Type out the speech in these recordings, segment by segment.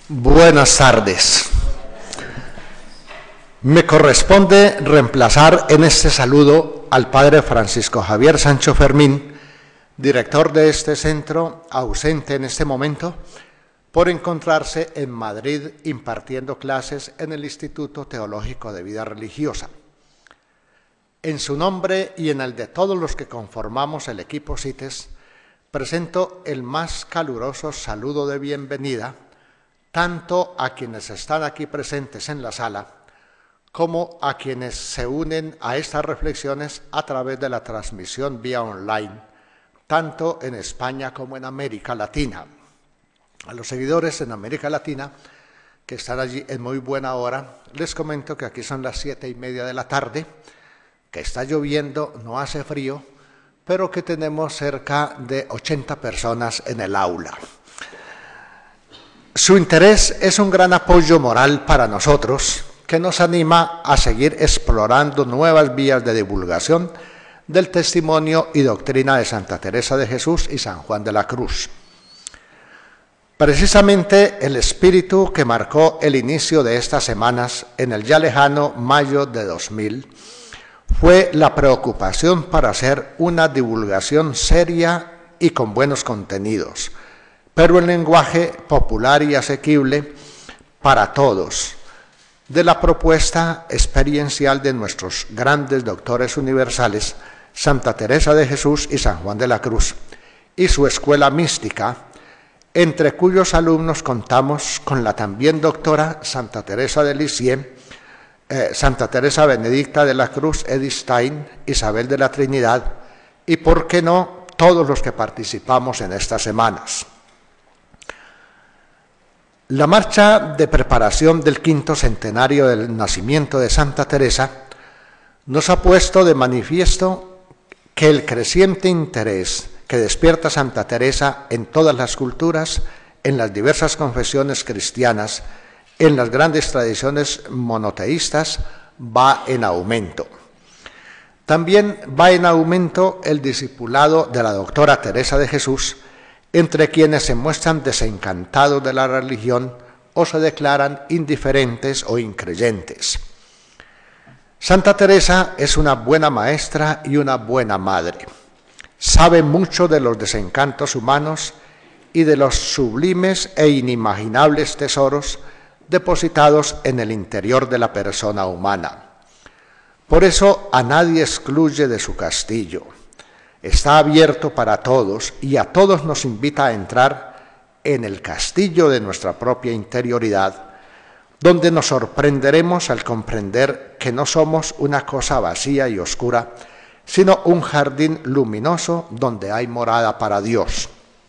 Buenas tardes. Me corresponde reemplazar en este saludo al padre Francisco Javier Sancho Fermín, director de este centro, ausente en este momento, por encontrarse en Madrid impartiendo clases en el Instituto Teológico de Vida Religiosa. En su nombre y en el de todos los que conformamos el equipo CITES, presento el más caluroso saludo de bienvenida tanto a quienes están aquí presentes en la sala como a quienes se unen a estas reflexiones a través de la transmisión vía online, tanto en España como en América Latina. A los seguidores en América Latina que están allí en muy buena hora, les comento que aquí son las 7:30 de la tarde, que está lloviendo, no hace frío, pero que tenemos cerca de 80 personas en el aula. Su interés es un gran apoyo moral para nosotros, que nos anima a seguir explorando nuevas vías de divulgación del testimonio y doctrina de Santa Teresa de Jesús y San Juan de la Cruz. Precisamente el espíritu que marcó el inicio de estas semanas en el ya lejano mayo de 2000 fue la preocupación para hacer una divulgación seria y con buenos contenidos, pero en lenguaje popular y asequible para todos, de la propuesta experiencial de nuestros grandes doctores universales, Santa Teresa de Jesús y San Juan de la Cruz, y su escuela mística, entre cuyos alumnos contamos con la también doctora Santa Teresa de Lisieux, Santa Teresa Benedicta de la Cruz, Edith Stein, Isabel de la Trinidad, y, por qué no, todos los que participamos en estas semanas. La marcha de preparación del 5º centenario del nacimiento de Santa Teresa nos ha puesto de manifiesto que el creciente interés que despierta Santa Teresa en todas las culturas, en las diversas confesiones cristianas, en las grandes tradiciones monoteístas, va en aumento. También va en aumento el discipulado de la doctora Teresa de Jesús, entre quienes se muestran desencantados de la religión o se declaran indiferentes o increyentes. Santa Teresa es una buena maestra y una buena madre. Sabe mucho de los desencantos humanos y de los sublimes e inimaginables tesoros depositados en el interior de la persona humana. Por eso a nadie excluye de su castillo. Está abierto para todos y a todos nos invita a entrar en el castillo de nuestra propia interioridad, donde nos sorprenderemos al comprender que no somos una cosa vacía y oscura, sino un jardín luminoso donde hay morada para Dios.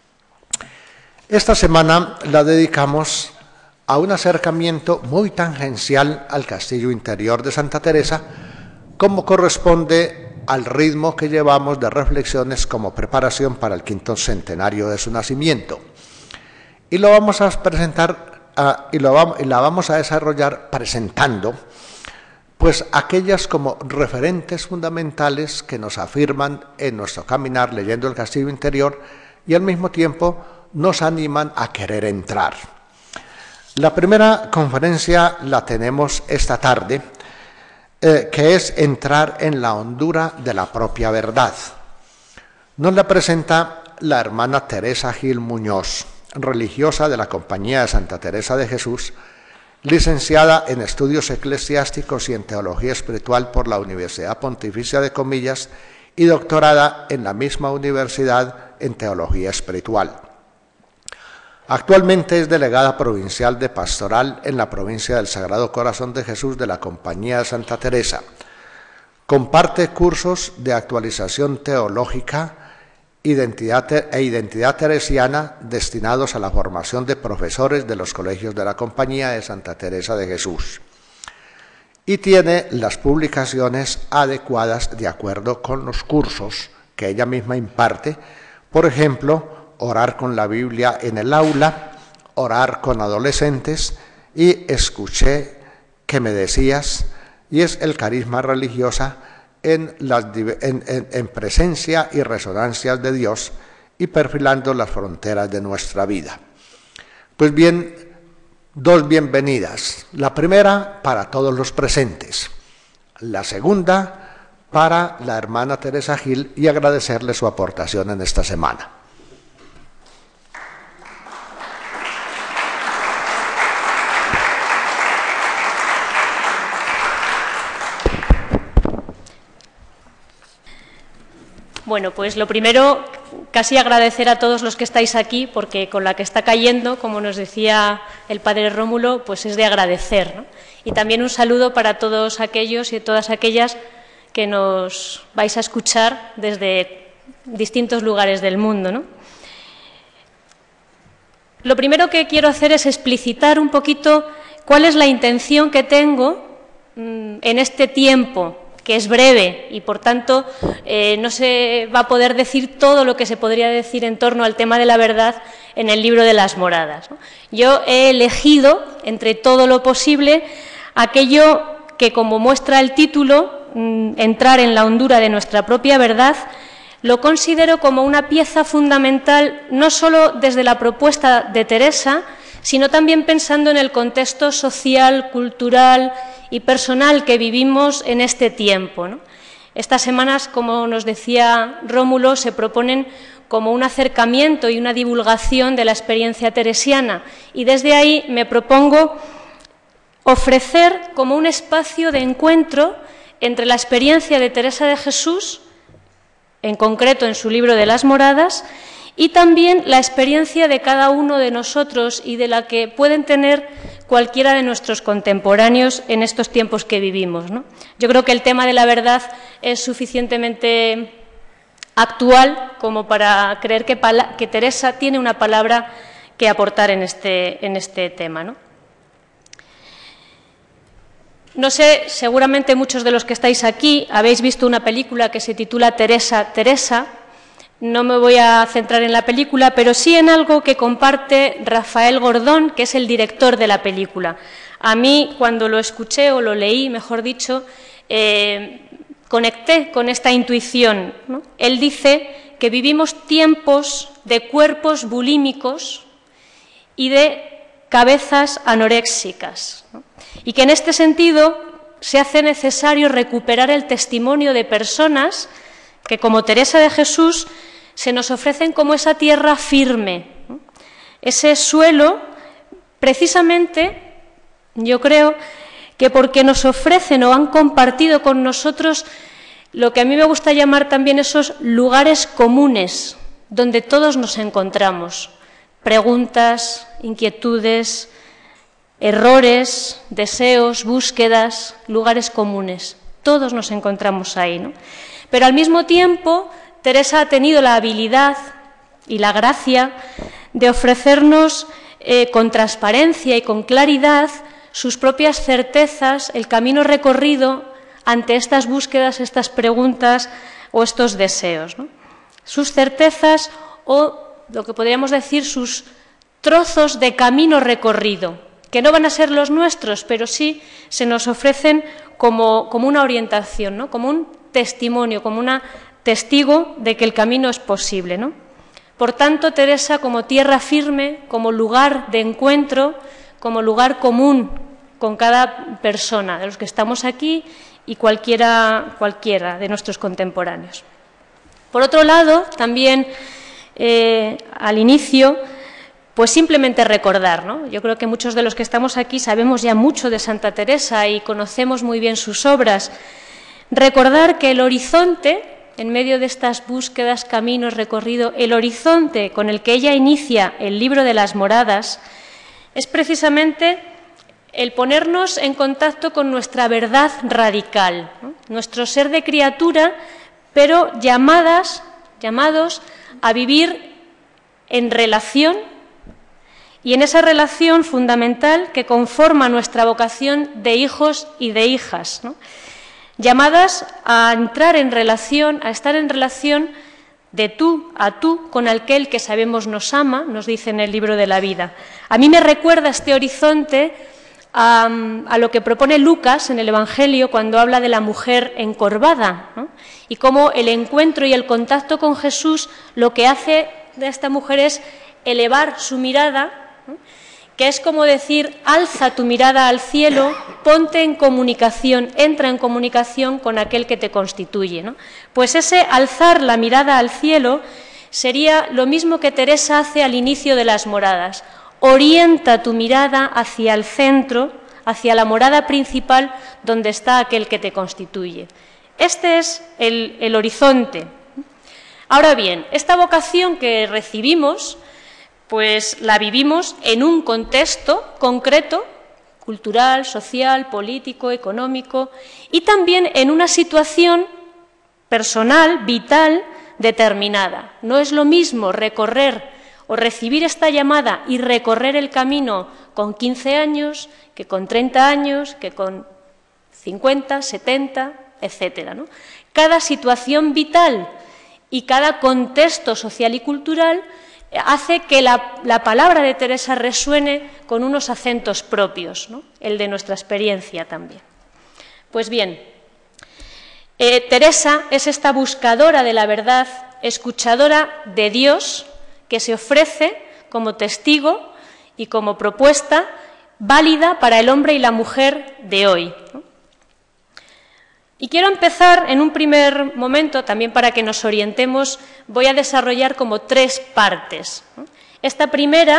Esta semana la dedicamos a un acercamiento muy tangencial al castillo interior de Santa Teresa, como corresponde al ritmo que llevamos de reflexiones como preparación para el 5º centenario de su nacimiento. Y lo vamos a presentar y la vamos a desarrollar presentando pues aquellas como referentes fundamentales que nos afirman en nuestro caminar leyendo el castillo interior y al mismo tiempo nos animan a querer entrar. La primera conferencia la tenemos esta tarde, que es entrar en la hondura de la propia verdad. Nos la presenta la hermana Teresa Gil Muñoz, religiosa de la Compañía de Santa Teresa de Jesús, licenciada en Estudios Eclesiásticos y en Teología Espiritual por la Universidad Pontificia de Comillas y doctorada en la misma universidad en Teología Espiritual. Actualmente es delegada provincial de Pastoral en la provincia del Sagrado Corazón de Jesús de la Compañía de Santa Teresa. Comparte cursos de actualización teológica e identidad teresiana destinados a la formación de profesores de los colegios de la Compañía de Santa Teresa de Jesús. Y tiene las publicaciones adecuadas de acuerdo con los cursos que ella misma imparte, por ejemplo, orar con la Biblia en el aula, orar con adolescentes y escuché que me decías, y es el carisma religiosa en presencia y resonancias de Dios y perfilando las fronteras de nuestra vida. Pues bien, dos bienvenidas. La primera para todos los presentes, la segunda para la hermana Teresa Gil y agradecerle su aportación en esta semana. Bueno, pues lo primero, casi agradecer a todos los que estáis aquí, porque con la que está cayendo, como nos decía el padre Rómulo, pues es de agradecer, ¿no? Y también un saludo para todos aquellos y todas aquellas que nos vais a escuchar desde distintos lugares del mundo, ¿no? Lo primero que quiero hacer es explicitar un poquito cuál es la intención que tengo en este tiempo, que es breve y, por tanto, no se va a poder decir todo lo que se podría decir en torno al tema de la verdad en el libro de las moradas, ¿no? Yo he elegido, entre todo lo posible, aquello que, como muestra el título, entrar en la hondura de nuestra propia verdad, lo considero como una pieza fundamental, no solo desde la propuesta de Teresa, sino también pensando en el contexto social, cultural y personal que vivimos en este tiempo, ¿no? Estas semanas, como nos decía Rómulo, se proponen como un acercamiento y una divulgación de la experiencia teresiana, y desde ahí me propongo ofrecer como un espacio de encuentro entre la experiencia de Teresa de Jesús, en concreto en su libro de las Moradas, y también la experiencia de cada uno de nosotros y de la que pueden tener cualquiera de nuestros contemporáneos en estos tiempos que vivimos, ¿no? Yo creo que el tema de la verdad es suficientemente actual como para creer que Teresa tiene una palabra que aportar en este tema, ¿no? No sé, seguramente muchos de los que estáis aquí habéis visto una película que se titula Teresa, Teresa. No me voy a centrar en la película, pero sí en algo que comparte Rafael Gordón, que es el director de la película. A mí, cuando lo escuché, o lo leí, mejor dicho, conecté con esta intuición, ¿no? Él dice que vivimos tiempos de cuerpos bulímicos y de cabezas anoréxicas, ¿no? Y que en este sentido se hace necesario recuperar el testimonio de personas que, como Teresa de Jesús, se nos ofrecen como esa tierra firme, ¿no? Ese suelo, precisamente, yo creo que porque nos ofrecen o han compartido con nosotros lo que a mí me gusta llamar también esos lugares comunes, donde todos nos encontramos, preguntas, inquietudes, errores, deseos, búsquedas, lugares comunes, todos nos encontramos ahí, ¿no? Pero al mismo tiempo, Teresa ha tenido la habilidad y la gracia de ofrecernos con transparencia y con claridad sus propias certezas, el camino recorrido ante estas búsquedas, estas preguntas o estos deseos, ¿no? Sus certezas o, lo que podríamos decir, sus trozos de camino recorrido, que no van a ser los nuestros, pero sí se nos ofrecen como una orientación, ¿no? Como un testimonio, como una testigo de que el camino es posible, ¿no? Por tanto, Teresa, como tierra firme, como lugar de encuentro, como lugar común con cada persona de los que estamos aquí y cualquiera de nuestros contemporáneos. Por otro lado, también al inicio, pues simplemente recordar, ¿no? Yo creo que muchos de los que estamos aquí sabemos ya mucho de Santa Teresa y conocemos muy bien sus obras. Recordar que el horizonte, en medio de estas búsquedas, caminos, recorrido, el horizonte con el que ella inicia el libro de las Moradas es precisamente el ponernos en contacto con nuestra verdad radical, ¿no? Nuestro ser de criatura, pero llamados a vivir en relación, y en esa relación fundamental que conforma nuestra vocación de hijos y de hijas, ¿no? Llamadas a entrar en relación, a estar en relación de tú a tú con aquel que sabemos nos ama, nos dice en el libro de la vida. A mí me recuerda este horizonte a lo que propone Lucas en el Evangelio cuando habla de la mujer encorvada, ¿no? Y cómo el encuentro y el contacto con Jesús lo que hace de esta mujer es elevar su mirada, ¿no? que es como decir, alza tu mirada al cielo, ponte en comunicación, entra en comunicación con aquel que te constituye, ¿no? Pues ese alzar la mirada al cielo sería lo mismo que Teresa hace al inicio de las moradas. Orienta tu mirada hacia el centro, hacia la morada principal donde está aquel que te constituye. Este es el horizonte. Ahora bien, esta vocación que recibimos, pues la vivimos en un contexto concreto, cultural, social, político, económico, y también en una situación personal, vital, determinada. No es lo mismo recorrer o recibir esta llamada y recorrer el camino con 15 años, que con 30 años, que con 50, 70, etcétera, ¿no? Cada situación vital y cada contexto social y cultural hace que la palabra de Teresa resuene con unos acentos propios, ¿no? El de nuestra experiencia también. Pues bien, Teresa es esta buscadora de la verdad, escuchadora de Dios, que se ofrece como testigo y como propuesta válida para el hombre y la mujer de hoy, ¿no? Y quiero empezar en un primer momento, también para que nos orientemos, voy a desarrollar como 3 partes, ¿no? Esta primera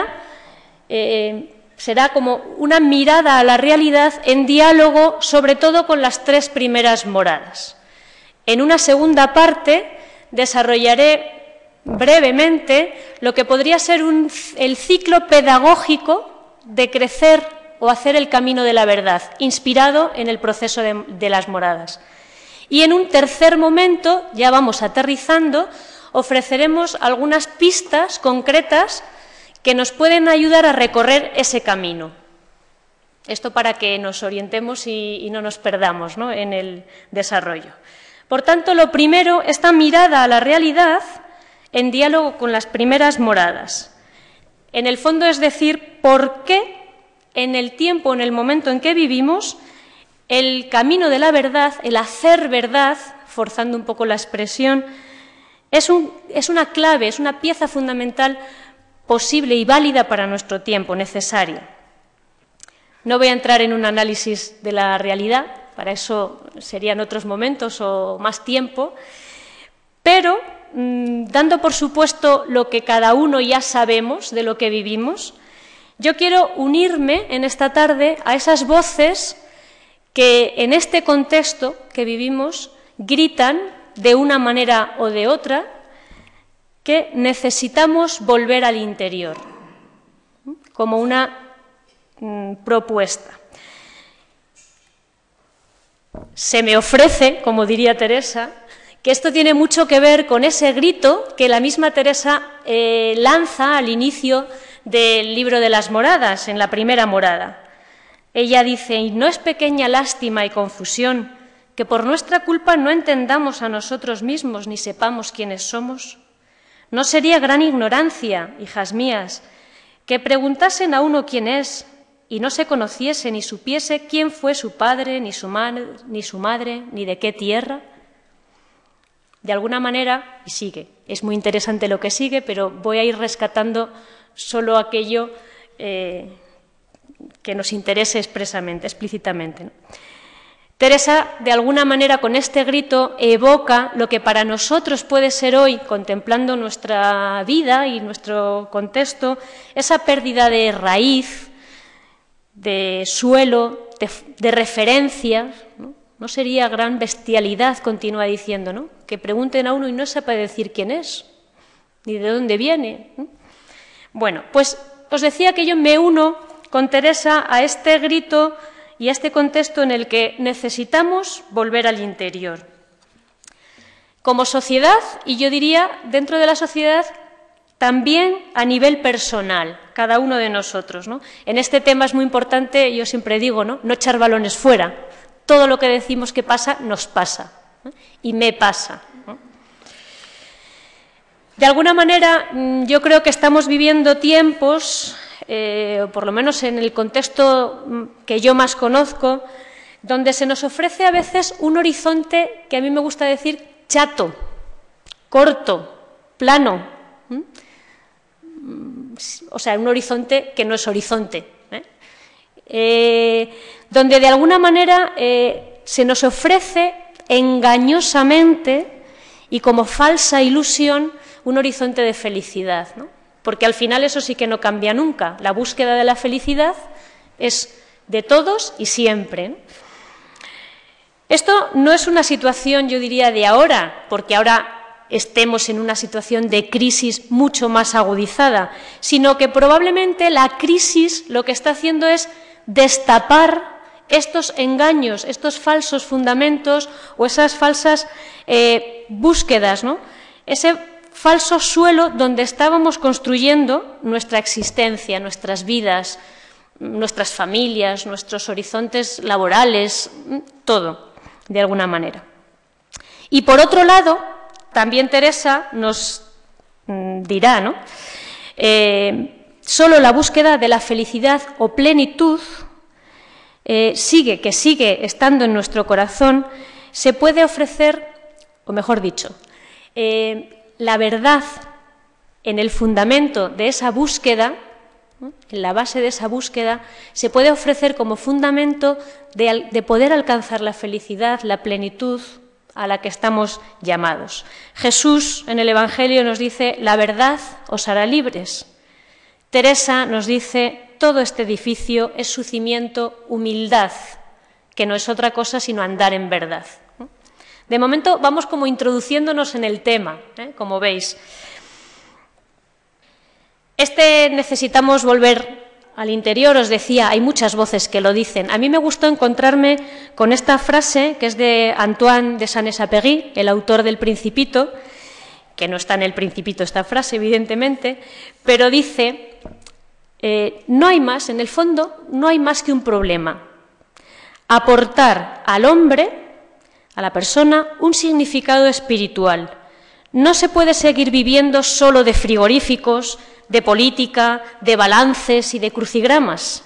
será como una mirada a la realidad en diálogo, sobre todo con las 3 primeras moradas. En una segunda parte desarrollaré brevemente lo que podría ser el ciclo pedagógico de crecer o hacer el camino de la verdad, inspirado en el proceso de las moradas. Y en un tercer momento, ya vamos aterrizando, ofreceremos algunas pistas concretas que nos pueden ayudar a recorrer ese camino. Esto para que nos orientemos y no nos perdamos, ¿no?, en el desarrollo. Por tanto, lo primero, esta mirada a la realidad en diálogo con las primeras moradas. En el fondo, es decir, ¿por qué en el tiempo, en el momento en que vivimos, el camino de la verdad, el hacer verdad, forzando un poco la expresión, es una clave, es una pieza fundamental posible y válida para nuestro tiempo, necesaria? No voy a entrar en un análisis de la realidad, para eso serían otros momentos o más tiempo, pero dando por supuesto lo que cada uno ya sabemos de lo que vivimos, yo quiero unirme en esta tarde a esas voces que en este contexto que vivimos gritan de una manera o de otra que necesitamos volver al interior, como una propuesta. Se me ofrece, como diría Teresa, que esto tiene mucho que ver con ese grito que la misma Teresa lanza al inicio del libro de las moradas, en la primera morada. Ella dice: y no es pequeña lástima y confusión que por nuestra culpa no entendamos a nosotros mismos ni sepamos quiénes somos. No sería gran ignorancia, hijas mías, que preguntasen a uno quién es y no se conociese ni supiese quién fue su padre, ni su madre, ni de qué tierra. De alguna manera, y sigue, es muy interesante lo que sigue, pero voy a ir rescatando solo aquello que nos interese explícitamente, ¿no? Teresa, de alguna manera, con este grito evoca lo que para nosotros puede ser hoy, contemplando nuestra vida y nuestro contexto, esa pérdida de raíz, de suelo, de referencia, ¿no? No sería gran bestialidad, continúa diciendo, ¿no?, que pregunten a uno y no sepa decir quién es, ni de dónde viene, ¿no? Bueno, pues os decía que yo me uno con Teresa a este grito y a este contexto en el que necesitamos volver al interior. Como sociedad, y yo diría dentro de la sociedad también a nivel personal, cada uno de nosotros, ¿no? En este tema es muy importante, yo siempre digo, no echar balones fuera. Todo lo que decimos que pasa, nos pasa, ¿no? Y me pasa, ¿no? De alguna manera, yo creo que estamos viviendo tiempos, por lo menos en el contexto que yo más conozco, donde se nos ofrece a veces un horizonte que a mí me gusta decir chato, corto, plano, o sea, un horizonte que no es horizonte, donde de alguna manera se nos ofrece engañosamente y como falsa ilusión un horizonte de felicidad, ¿no? Porque al final eso sí que no cambia nunca. La búsqueda de la felicidad es de todos y siempre, ¿no? Esto no es una situación, yo diría, de ahora, porque ahora estemos en una situación de crisis mucho más agudizada, sino que probablemente la crisis lo que está haciendo es destapar estos engaños, estos falsos fundamentos o esas falsas búsquedas, ¿no? Ese falso suelo donde estábamos construyendo nuestra existencia, nuestras vidas, nuestras familias, nuestros horizontes laborales, todo, de alguna manera. Y por otro lado, también Teresa nos dirá, ¿no? Solo la búsqueda de la felicidad o plenitud sigue estando en nuestro corazón, se puede ofrecer, o mejor dicho, la verdad en el fundamento de esa búsqueda, ¿no? En la base de esa búsqueda, se puede ofrecer como fundamento de poder alcanzar la felicidad, la plenitud a la que estamos llamados. Jesús en el Evangelio nos dice, la verdad os hará libres. Teresa nos dice, todo este edificio es su cimiento humildad, que no es otra cosa sino andar en verdad. De momento vamos como introduciéndonos en el tema, como veis. Necesitamos volver al interior, os decía, hay muchas voces que lo dicen. A mí me gustó encontrarme con esta frase que es de Antoine de Saint-Exupéry, el autor del Principito, que no está en el Principito esta frase, evidentemente, pero dice, no hay más, en el fondo, no hay más que un problema. Aportar al hombre, a la persona, un significado espiritual. No se puede seguir viviendo solo de frigoríficos, de política, de balances y de crucigramas.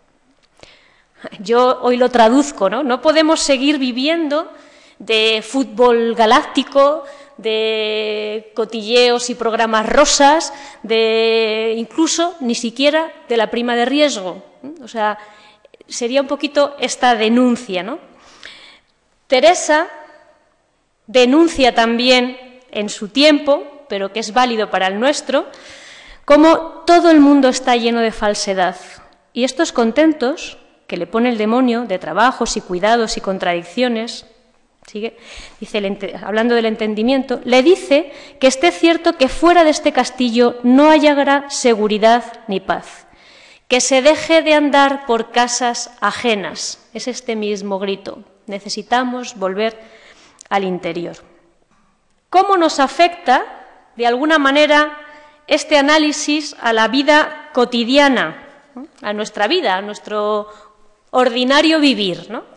Yo hoy lo traduzco, ¿no? No podemos seguir viviendo de fútbol galáctico, de cotilleos y programas rosas, incluso ni siquiera de la prima de riesgo. O sea, sería un poquito esta denuncia, ¿no? Teresa denuncia también en su tiempo, pero que es válido para el nuestro, cómo todo el mundo está lleno de falsedad. Y estos contentos que le pone el demonio de trabajos y cuidados y contradicciones, sigue, dice, hablando del entendimiento, le dice que esté cierto que fuera de este castillo no hallará seguridad ni paz, que se deje de andar por casas ajenas. Es este mismo grito. Necesitamos volver al interior. ¿Cómo nos afecta, de alguna manera, este análisis a la vida cotidiana, ¿no? A nuestra vida, a nuestro ordinario vivir, ¿no?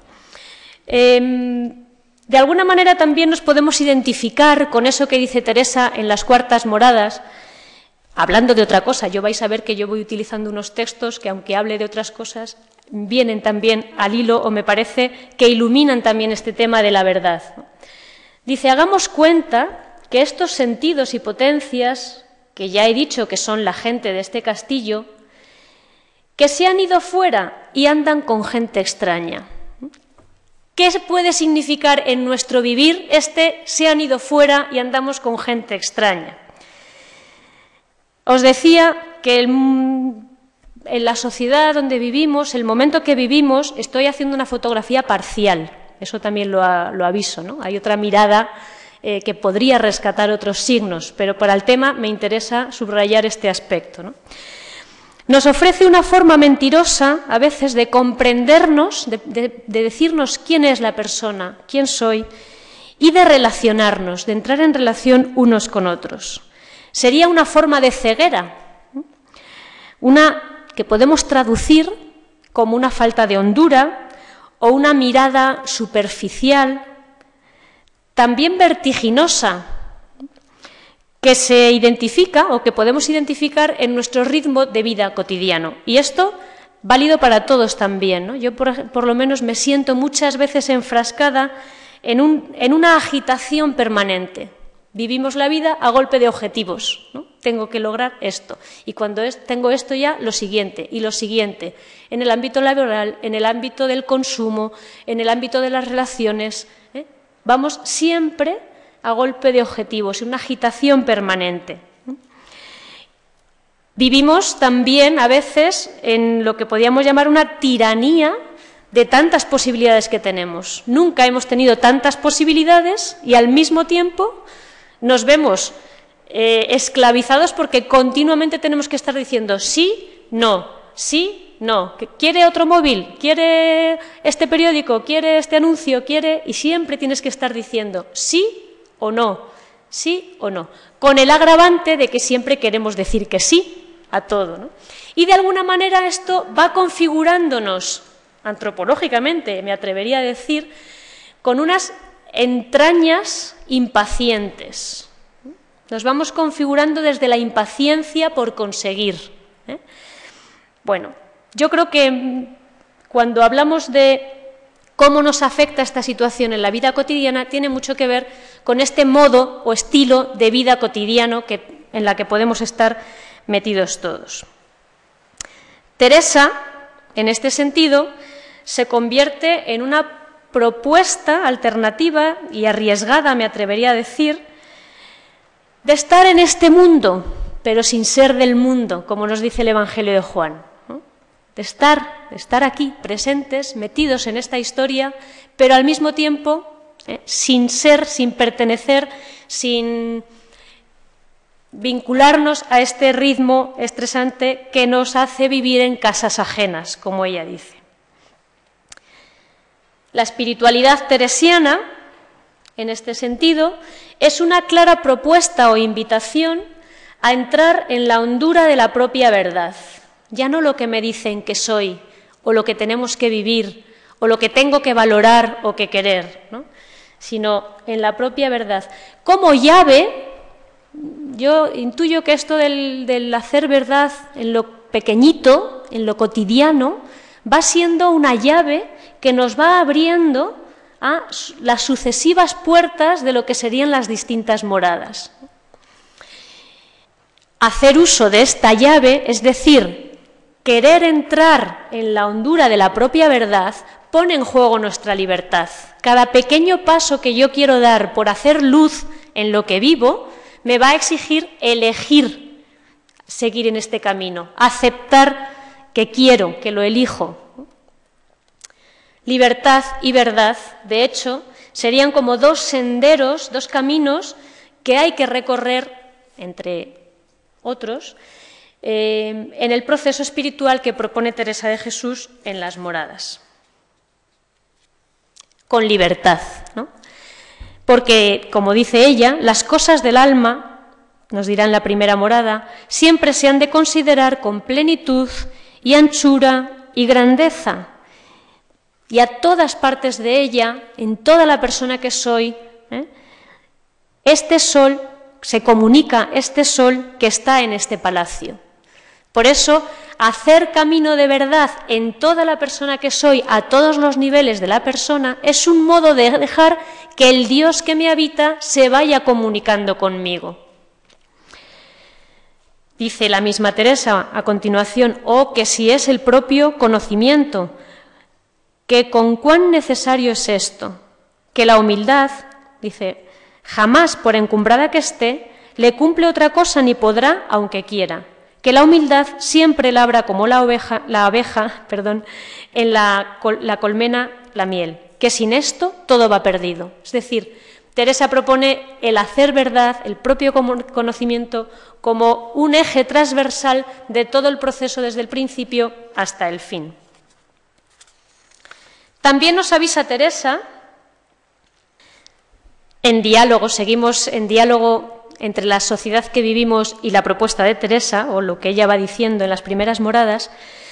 De alguna manera también nos podemos identificar con eso que dice Teresa en las cuartas moradas, hablando de otra cosa. Yo vais a ver que yo voy utilizando unos textos que, aunque hable de otras cosas, vienen también al hilo, o me parece que iluminan también este tema de la verdad. Dice, hagamos cuenta que estos sentidos y potencias, que ya he dicho que son la gente de este castillo, que se han ido fuera y andan con gente extraña. ¿Qué puede significar en nuestro vivir se han ido fuera y andamos con gente extraña? Os decía que en la sociedad donde vivimos, el momento que vivimos, estoy haciendo una fotografía parcial, eso también lo aviso, ¿no? Hay otra mirada que podría rescatar otros signos, pero para el tema me interesa subrayar este aspecto, ¿no? Nos ofrece una forma mentirosa, a veces, de comprendernos, de decirnos quién es la persona, quién soy, y de relacionarnos, de entrar en relación unos con otros. Sería una forma de ceguera, una que podemos traducir como una falta de hondura o una mirada superficial, también vertiginosa, que se identifica o que podemos identificar en nuestro ritmo de vida cotidiano. Y esto válido para todos también, ¿no? Yo por lo menos me siento muchas veces enfrascada en una agitación permanente Vivimos la vida a golpe de objetivos, ¿no? Tengo que lograr esto, y cuando tengo esto ya, lo siguiente, y lo siguiente, en el ámbito laboral, en el ámbito del consumo, en el ámbito de las relaciones, ¿eh? Vamos siempre a golpe de objetivos, una agitación permanente. Vivimos también a veces en lo que podríamos llamar una tiranía de tantas posibilidades que tenemos. Nunca hemos tenido tantas posibilidades y al mismo tiempo nos vemos esclavizados porque continuamente tenemos que estar diciendo sí, no, ¿quiere otro móvil? ¿Quiere este periódico? ¿Quiere este anuncio? ¿Quiere? Y siempre tienes que estar diciendo sí o no, con el agravante de que siempre queremos decir que sí a todo, ¿no? Y de alguna manera esto va configurándonos antropológicamente, me atrevería a decir, con unas entrañas impacientes. Nos vamos configurando desde la impaciencia por conseguir, ¿eh? Bueno, yo creo que cuando hablamos de cómo nos afecta esta situación en la vida cotidiana, tiene mucho que ver con este modo o estilo de vida cotidiano en la que podemos estar metidos todos. Teresa, en este sentido, se convierte en una propuesta alternativa y arriesgada, me atrevería a decir, de estar en este mundo, pero sin ser del mundo, como nos dice el Evangelio de Juan, ¿no? De estar aquí, presentes, metidos en esta historia, pero al mismo tiempo sin ser, sin pertenecer, sin vincularnos a este ritmo estresante que nos hace vivir en casas ajenas, como ella dice. La espiritualidad teresiana, en este sentido, es una clara propuesta o invitación a entrar en la hondura de la propia verdad, ya no lo que me dicen que soy, o lo que tenemos que vivir, o lo que tengo que valorar o que querer, ¿no? Sino en la propia verdad. Como llave, yo intuyo que esto del hacer verdad en lo pequeñito, en lo cotidiano, va siendo una llave que nos va abriendo a las sucesivas puertas de lo que serían las distintas moradas. Hacer uso de esta llave, es decir, querer entrar en la hondura de la propia verdad, pone en juego nuestra libertad. Cada pequeño paso que yo quiero dar por hacer luz en lo que vivo, me va a exigir elegir seguir en este camino, aceptar que quiero, que lo elijo. Libertad y verdad, de hecho, serían como dos senderos, dos caminos que hay que recorrer, entre otros, en el proceso espiritual que propone Teresa de Jesús en las moradas. Con libertad, ¿no? Porque, como dice ella, las cosas del alma, nos dirá en la primera morada, siempre se han de considerar con plenitud y anchura y grandeza. Y a todas partes de ella, en toda la persona que soy, este sol, se comunica este sol que está en este palacio. Por eso, hacer camino de verdad en toda la persona que soy, a todos los niveles de la persona, es un modo de dejar que el Dios que me habita se vaya comunicando conmigo. Dice la misma Teresa a continuación, que si es el propio conocimiento, que con cuán necesario es esto, que la humildad, dice, jamás por encumbrada que esté, le cumple otra cosa ni podrá, aunque quiera, que la humildad siempre labra como la abeja, en la colmena la miel, que sin esto todo va perdido. Es decir, Teresa propone el hacer verdad, el propio conocimiento, como un eje transversal de todo el proceso desde el principio hasta el fin. También nos avisa Teresa, en diálogo, seguimos en diálogo entre la sociedad que vivimos y la propuesta de Teresa, o lo que ella va diciendo en las primeras moradas,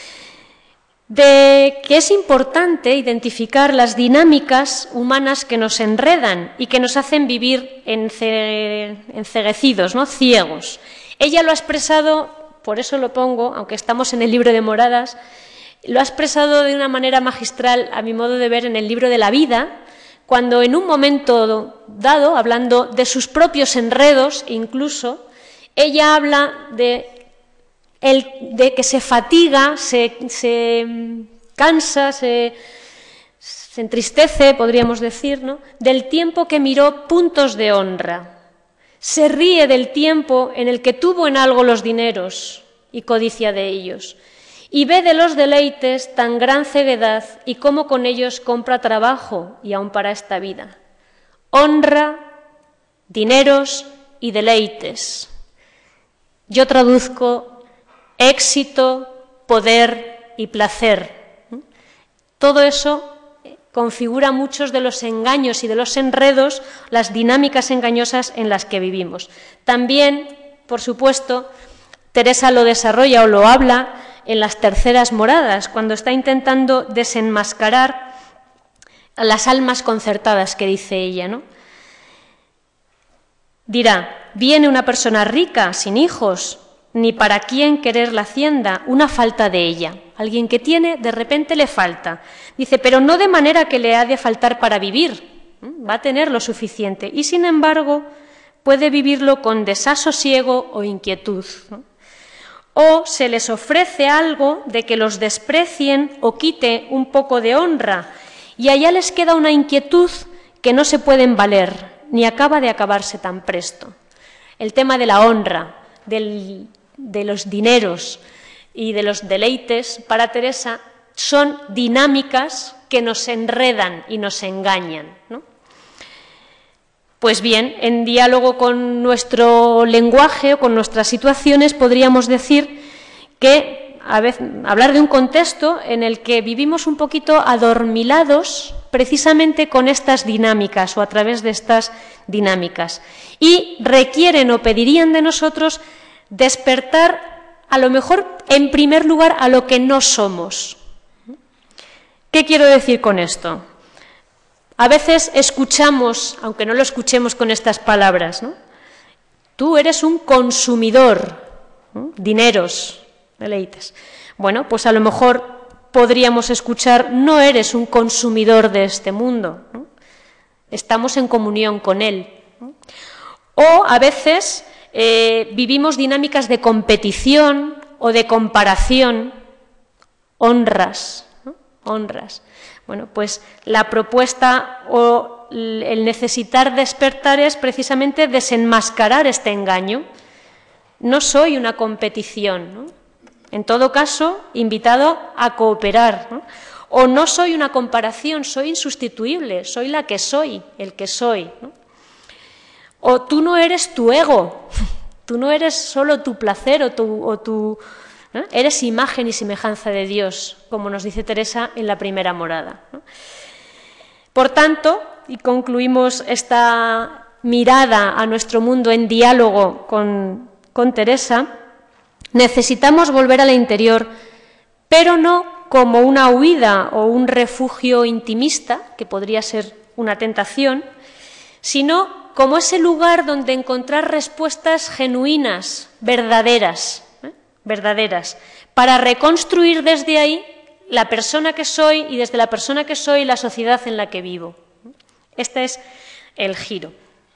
de que es importante identificar las dinámicas humanas que nos enredan y que nos hacen vivir enceguecidos, ¿no? Ciegos. Ella lo ha expresado, por eso lo pongo, aunque estamos en el libro de moradas, lo ha expresado de una manera magistral, a mi modo de ver, en el libro de la vida, cuando en un momento dado, hablando de sus propios enredos incluso, ella habla de que se fatiga, se cansa, se entristece, podríamos decir, ¿no?, del tiempo que miró puntos de honra. Se ríe del tiempo en el que tuvo en algo los dineros y codicia de ellos. Y ve de los deleites tan gran ceguedad y cómo con ellos compra trabajo y aun para esta vida. Honra, dineros y deleites. Yo traduzco éxito, poder y placer. Todo eso configura muchos de los engaños y de los enredos, las dinámicas engañosas en las que vivimos. También, por supuesto, Teresa lo desarrolla o lo habla en las terceras moradas, cuando está intentando desenmascarar a las almas concertadas que dice ella, ¿no? Dirá, viene una persona rica, sin hijos, ni para quién querer la hacienda, una falta de ella. Alguien que tiene, de repente le falta. Dice, pero no de manera que le ha de faltar para vivir, va a tener lo suficiente, y sin embargo puede vivirlo con desasosiego o inquietud, ¿no? O se les ofrece algo de que los desprecien o quite un poco de honra, y allá les queda una inquietud que no se pueden valer, ni acaba de acabarse tan presto. El tema de la honra, de los dineros y de los deleites, para Teresa, son dinámicas que nos enredan y nos engañan, ¿no? Pues bien, en diálogo con nuestro lenguaje o con nuestras situaciones, podríamos decir que hablar de un contexto en el que vivimos un poquito adormilados precisamente con estas dinámicas o a través de estas dinámicas, y requieren o pedirían de nosotros despertar, a lo mejor en primer lugar, a lo que no somos. ¿Qué quiero decir con esto? A veces escuchamos, aunque no lo escuchemos con estas palabras, ¿no?, tú eres un consumidor, ¿no?, dineros, deleites. Bueno, pues a lo mejor podríamos escuchar, no eres un consumidor de este mundo, ¿no?, estamos en comunión con él, ¿no? O a veces vivimos dinámicas de competición o de comparación, honras, ¿no?, honras. Bueno, pues la propuesta o el necesitar despertar es precisamente desenmascarar este engaño. No soy una competición, ¿no?, en todo caso, invitado a cooperar, ¿no? O no soy una comparación, soy insustituible, soy la que soy, el que soy, ¿no? O tú no eres tu ego, tú no eres solo tu placer o tu ¿no?, eres imagen y semejanza de Dios, como nos dice Teresa en la primera morada, ¿no? Por tanto, y concluimos esta mirada a nuestro mundo en diálogo con Teresa, necesitamos volver al interior, pero no como una huida o un refugio intimista, que podría ser una tentación, sino como ese lugar donde encontrar respuestas genuinas, verdaderas, para reconstruir desde ahí la persona que soy y desde la persona que soy la sociedad en la que vivo. Este es el giro.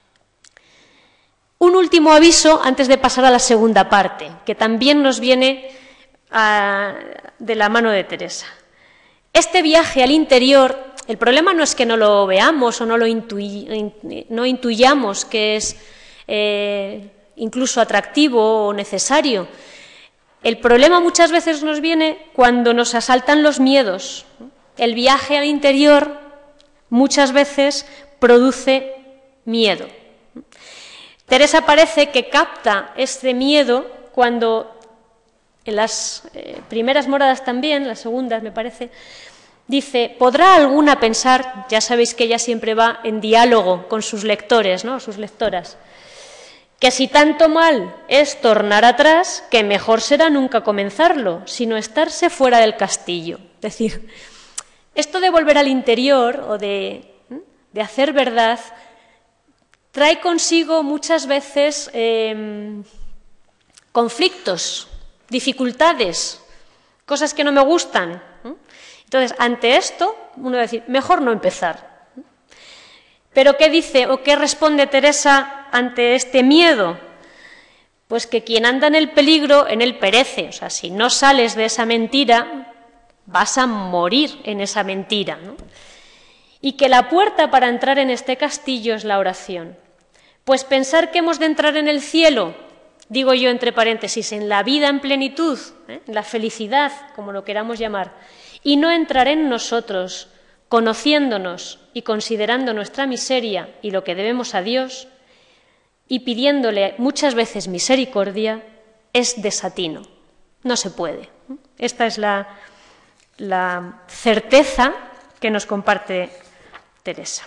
Un último aviso antes de pasar a la segunda parte, que también nos viene de la mano de Teresa. Este viaje al interior, el problema no es que no lo veamos o no intuyamos que es incluso atractivo o necesario. El problema muchas veces nos viene cuando nos asaltan los miedos. El viaje al interior muchas veces produce miedo. Teresa parece que capta este miedo cuando en las primeras moradas también, las segundas me parece, dice, ¿podrá alguna pensar? Ya sabéis que ella siempre va en diálogo con sus lectores, ¿no?, sus lectoras, que si tanto mal es tornar atrás, que mejor será nunca comenzarlo, sino estarse fuera del castillo. Es decir, esto de volver al interior o de hacer verdad trae consigo muchas veces conflictos, dificultades, cosas que no me gustan. Entonces, ante esto, uno va a decir, mejor no empezar. ¿Pero qué dice o qué responde Teresa ante este miedo? Pues que quien anda en el peligro, en él perece. O sea, si no sales de esa mentira, vas a morir en esa mentira, ¿no? Y que la puerta para entrar en este castillo es la oración. Pues pensar que hemos de entrar en el cielo, digo yo entre paréntesis, en la vida en plenitud, en la felicidad, como lo queramos llamar, y no entrar en nosotros, conociéndonos y considerando nuestra miseria y lo que debemos a Dios, y pidiéndole muchas veces misericordia, es desatino. No se puede. Esta es la certeza que nos comparte Teresa.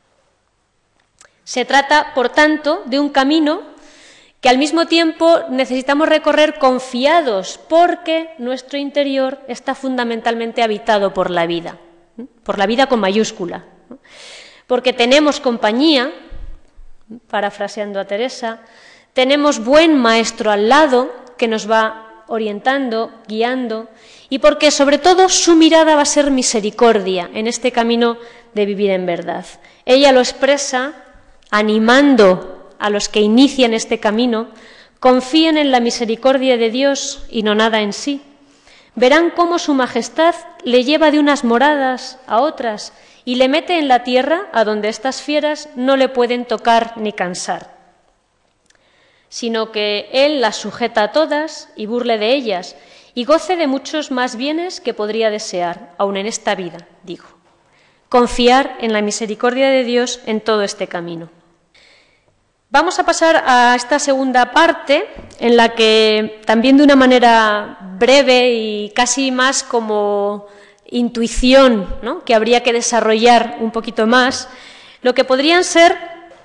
Se trata, por tanto, de un camino que al mismo tiempo necesitamos recorrer confiados, porque nuestro interior está fundamentalmente habitado por la vida con mayúscula, porque tenemos compañía, parafraseando a Teresa, tenemos buen maestro al lado que nos va orientando, guiando, y porque sobre todo su mirada va a ser misericordia en este camino de vivir en verdad. Ella lo expresa animando a los que inician este camino: confíen en la misericordia de Dios y no nada en sí. Verán cómo su majestad le lleva de unas moradas a otras y le mete en la tierra a donde estas fieras no le pueden tocar ni cansar, sino que él las sujeta a todas y burle de ellas y goce de muchos más bienes que podría desear, aun en esta vida, digo. Confiar en la misericordia de Dios en todo este camino. Vamos a pasar a esta segunda parte, en la que también de una manera breve y casi más como intuición, ¿no?, que habría que desarrollar un poquito más, lo que podrían ser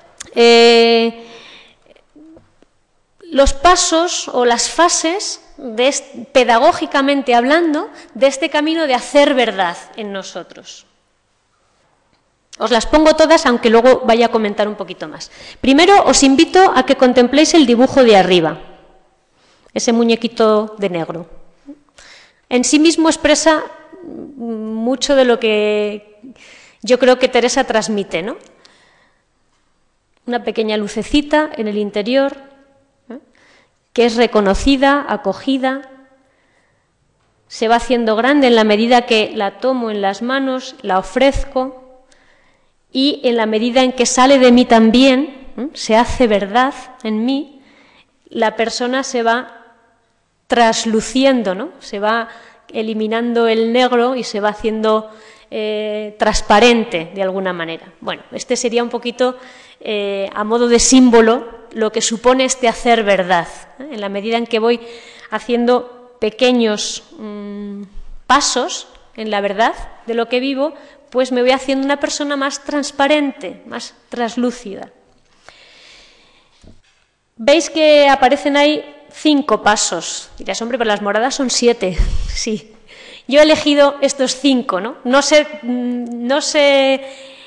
los pasos o las fases, pedagógicamente hablando, de este camino de hacer verdad en nosotros. Os las pongo todas, aunque luego vaya a comentar un poquito más. Primero os invito a que contempléis el dibujo de arriba, ese muñequito de negro. En sí mismo expresa mucho de lo que yo creo que Teresa transmite, ¿no? Una pequeña lucecita en el interior, que es reconocida, acogida, se va haciendo grande en la medida que la tomo en las manos, la ofrezco, y en la medida en que sale de mí también, se hace verdad en mí, la persona se va trasluciendo, ¿no? Se va eliminando el negro y se va haciendo transparente de alguna manera. Bueno, este sería un poquito, a modo de símbolo, lo que supone este hacer verdad, en la medida en que voy haciendo pequeños pasos en la verdad de lo que vivo, pues me voy haciendo una persona más transparente, más translúcida. Veis que aparecen ahí 5 pasos. Dirás, hombre, pero las moradas son 7. Sí. Yo he elegido estos 5, ¿no? No se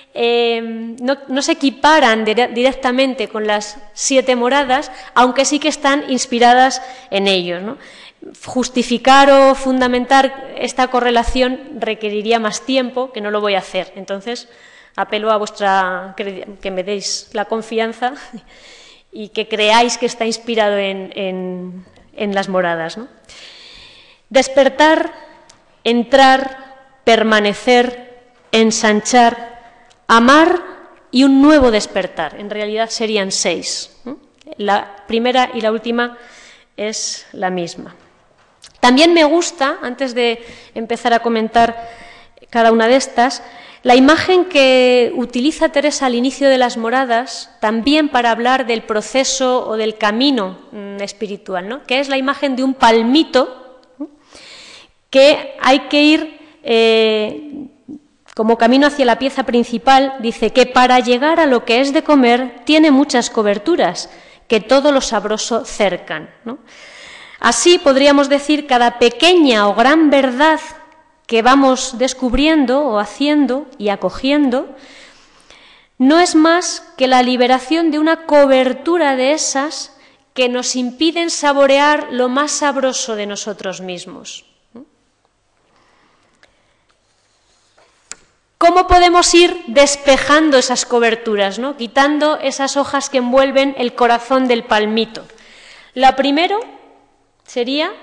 equiparan directamente con las 7 moradas, aunque sí que están inspiradas en ellos, ¿no? Justificar o fundamentar esta correlación requeriría más tiempo, que no lo voy a hacer. Entonces, apelo a que me deis la confianza y que creáis que está inspirado en las moradas, ¿no? Despertar, entrar, permanecer, ensanchar, amar y un nuevo despertar. En realidad serían 6, ¿no? La primera y la última es la misma. También me gusta, antes de empezar a comentar cada una de estas, la imagen que utiliza Teresa al inicio de las moradas, también para hablar del proceso o del camino espiritual, ¿no? Que es la imagen de un palmito, ¿no?, que hay que ir como camino hacia la pieza principal. Dice que para llegar a lo que es de comer tiene muchas coberturas, que todo lo sabroso cercan, ¿no? Así podríamos decir, cada pequeña o gran verdad que vamos descubriendo o haciendo y acogiendo no es más que la liberación de una cobertura de esas que nos impiden saborear lo más sabroso de nosotros mismos. ¿cómo podemos ir despejando esas coberturas, ¿no? Quitando esas hojas que envuelven el corazón del palmito? La primero sería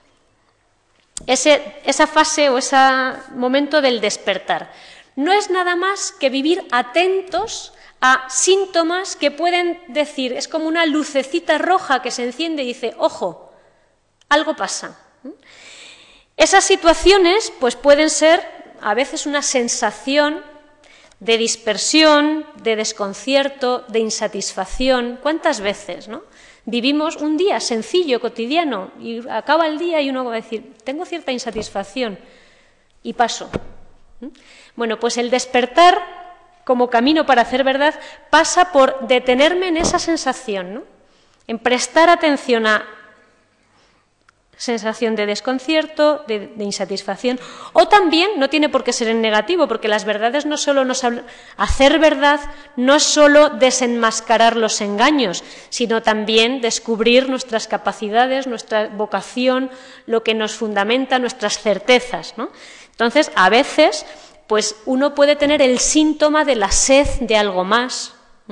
esa fase o ese momento del despertar. No es nada más que vivir atentos a síntomas que pueden decir, es como una lucecita roja que se enciende y dice, ojo, algo pasa. Esas situaciones pues pueden ser a veces una sensación de dispersión, de desconcierto, de insatisfacción. ¿Cuántas veces, no? Vivimos un día sencillo, cotidiano, y acaba el día y uno va a decir, tengo cierta insatisfacción, y paso. Bueno, pues el despertar como camino para hacer verdad pasa por detenerme en esa sensación, ¿no? En prestar atención a sensación de desconcierto, de insatisfacción, o también, no tiene por qué ser en negativo, porque las verdades no solo nos hablan, hacer verdad no es solo desenmascarar los engaños, sino también descubrir nuestras capacidades, nuestra vocación, lo que nos fundamenta, nuestras certezas, ¿no? Entonces, a veces, pues uno puede tener el síntoma de la sed de algo más,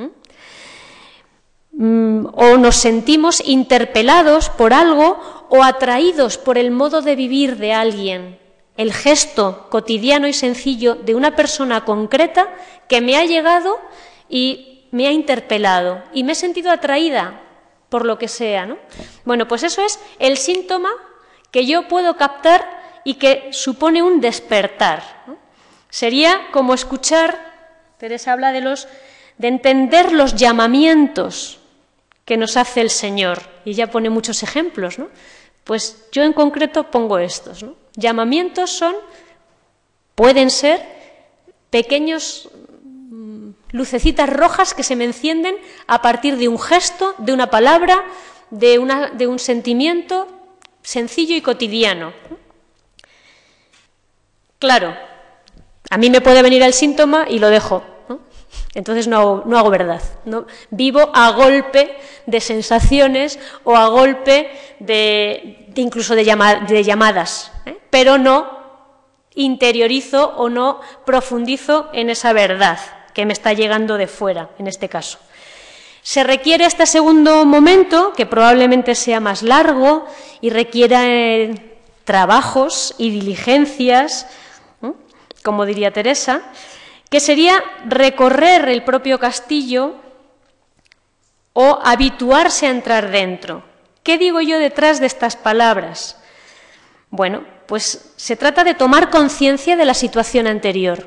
o nos sentimos interpelados por algo o atraídos por el modo de vivir de alguien, el gesto cotidiano y sencillo de una persona concreta que me ha llegado y me ha interpelado y me he sentido atraída por lo que sea, ¿no? Bueno, pues eso es el síntoma que yo puedo captar y que supone un despertar, ¿no? Sería como escuchar, Teresa habla de entender los llamamientos que nos hace el Señor, y ella pone muchos ejemplos, ¿no? Pues yo en concreto pongo estos, ¿no? Llamamientos pueden ser pequeños lucecitas rojas que se me encienden a partir de un gesto, de una palabra, de un sentimiento sencillo y cotidiano. Claro, a mí me puede venir el síntoma y lo dejo, ¿no? Entonces no hago verdad, ¿no? Vivo a golpe de sensaciones o a golpe incluso de llamadas, pero no interiorizo o no profundizo en esa verdad que me está llegando de fuera, en este caso. Se requiere este segundo momento, que probablemente sea más largo y requiera trabajos y diligencias, como diría Teresa, que sería recorrer el propio castillo o habituarse a entrar dentro. ¿Qué digo yo detrás de estas palabras? Bueno, pues se trata de tomar conciencia de la situación anterior.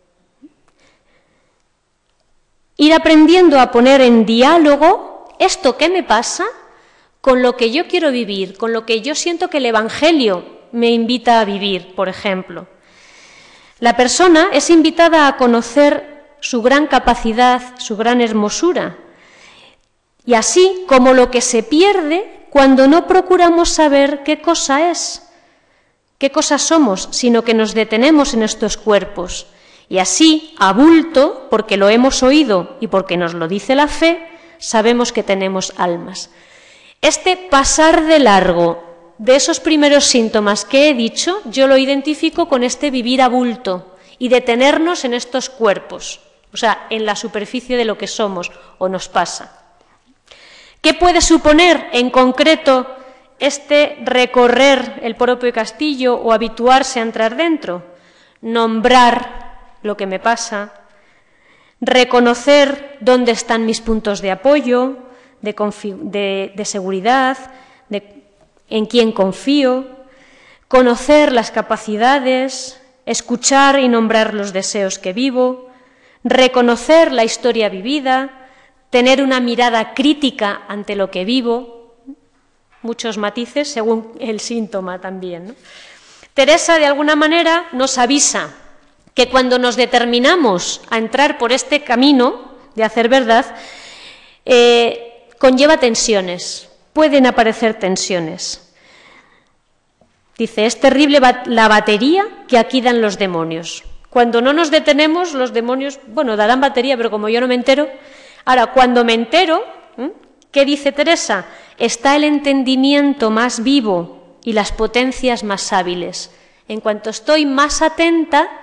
Ir aprendiendo a poner en diálogo esto que me pasa con lo que yo quiero vivir, con lo que yo siento que el Evangelio me invita a vivir, por ejemplo. La persona es invitada a conocer su gran capacidad, su gran hermosura, y así como lo que se pierde cuando no procuramos saber qué cosa es, qué cosa somos, sino que nos detenemos en estos cuerpos. Y así, a bulto, porque lo hemos oído y porque nos lo dice la fe, sabemos que tenemos almas. Este pasar de largo de esos primeros síntomas que he dicho, yo lo identifico con este vivir a bulto y detenernos en estos cuerpos, o sea, en la superficie de lo que somos o nos pasa. ¿Qué puede suponer en concreto este recorrer el propio castillo o habituarse a entrar dentro? Nombrar lo que me pasa, reconocer dónde están mis puntos de apoyo, de seguridad, en quién confío, conocer las capacidades, escuchar y nombrar los deseos que vivo, reconocer la historia vivida, tener una mirada crítica ante lo que vivo, muchos matices según el síntoma también, ¿no? Teresa, de alguna manera, nos avisa que cuando nos determinamos a entrar por este camino de hacer verdad, conlleva tensiones. Pueden aparecer tensiones. Dice, es terrible la batería que aquí dan los demonios. Cuando no nos detenemos, los demonios, bueno, darán batería, pero como yo no me entero. Ahora, cuando me entero, ¿qué dice Teresa? Está el entendimiento más vivo y las potencias más hábiles. En cuanto estoy más atenta,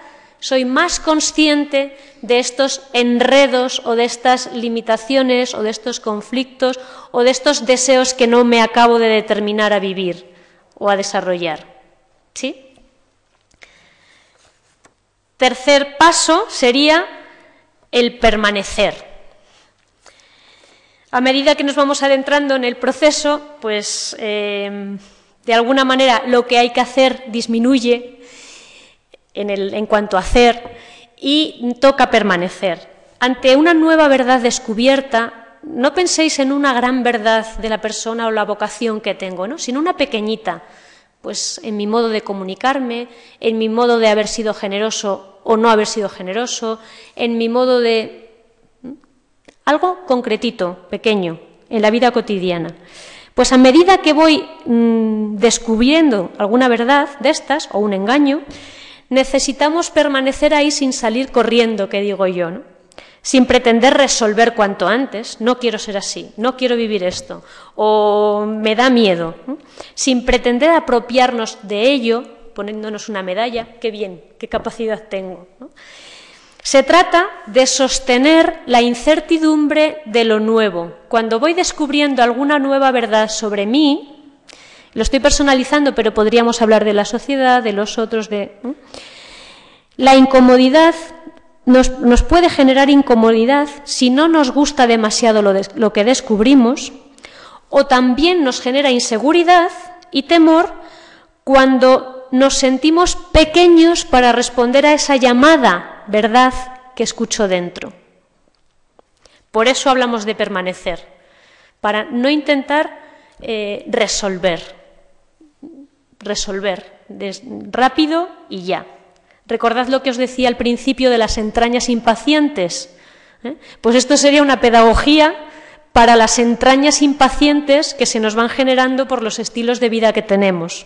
soy más consciente de estos enredos o de estas limitaciones o de estos conflictos o de estos deseos que no me acabo de determinar a vivir o a desarrollar. ¿Sí? Tercer paso sería el permanecer. A medida que nos vamos adentrando en el proceso, pues de alguna manera lo que hay que hacer disminuye en cuanto a hacer y toca permanecer. Ante una nueva verdad descubierta, no penséis en una gran verdad de la persona o la vocación que tengo, ¿no? Sino una pequeñita, pues en mi modo de comunicarme, en mi modo de haber sido generoso o no haber sido generoso, en mi modo de... algo concretito, pequeño, en la vida cotidiana. Pues a medida que voy descubriendo alguna verdad de estas, o un engaño, necesitamos permanecer ahí sin salir corriendo, que digo yo, ¿no? Sin pretender resolver cuanto antes, no quiero ser así, no quiero vivir esto, o me da miedo, ¿no? Sin pretender apropiarnos de ello, poniéndonos una medalla, qué bien, qué capacidad tengo, ¿no? Se trata de sostener la incertidumbre de lo nuevo. Cuando voy descubriendo alguna nueva verdad sobre mí, lo estoy personalizando, pero podríamos hablar de la sociedad, de los otros, ¿no? La incomodidad nos puede generar incomodidad si no nos gusta demasiado lo que descubrimos, o también nos genera inseguridad y temor cuando nos sentimos pequeños para responder a esa llamada verdad que escucho dentro. Por eso hablamos de permanecer, para no intentar resolver rápido y ya. Recordad lo que os decía al principio de las entrañas impacientes, ¿eh? Pues esto sería una pedagogía para las entrañas impacientes que se nos van generando por los estilos de vida que tenemos.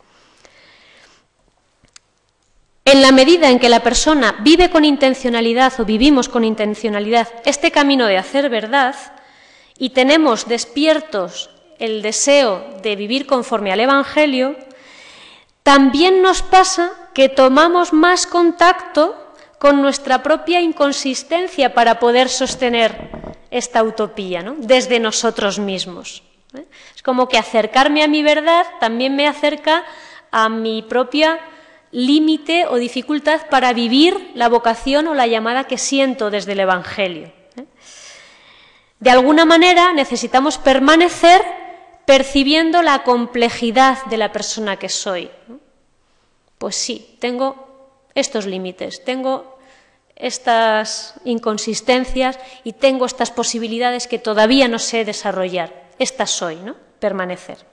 En la medida en que la persona vive con intencionalidad o vivimos con intencionalidad este camino de hacer verdad y tenemos despiertos el deseo de vivir conforme al Evangelio, también nos pasa que tomamos más contacto con nuestra propia inconsistencia para poder sostener esta utopía, ¿no? Desde nosotros mismos. Es como que acercarme a mi verdad también me acerca a mi propia límite o dificultad para vivir la vocación o la llamada que siento desde el Evangelio. De alguna manera necesitamos permanecer percibiendo la complejidad de la persona que soy. Pues sí, tengo estos límites, tengo estas inconsistencias y tengo estas posibilidades que todavía no sé desarrollar. Esta soy, ¿no? Permanecer.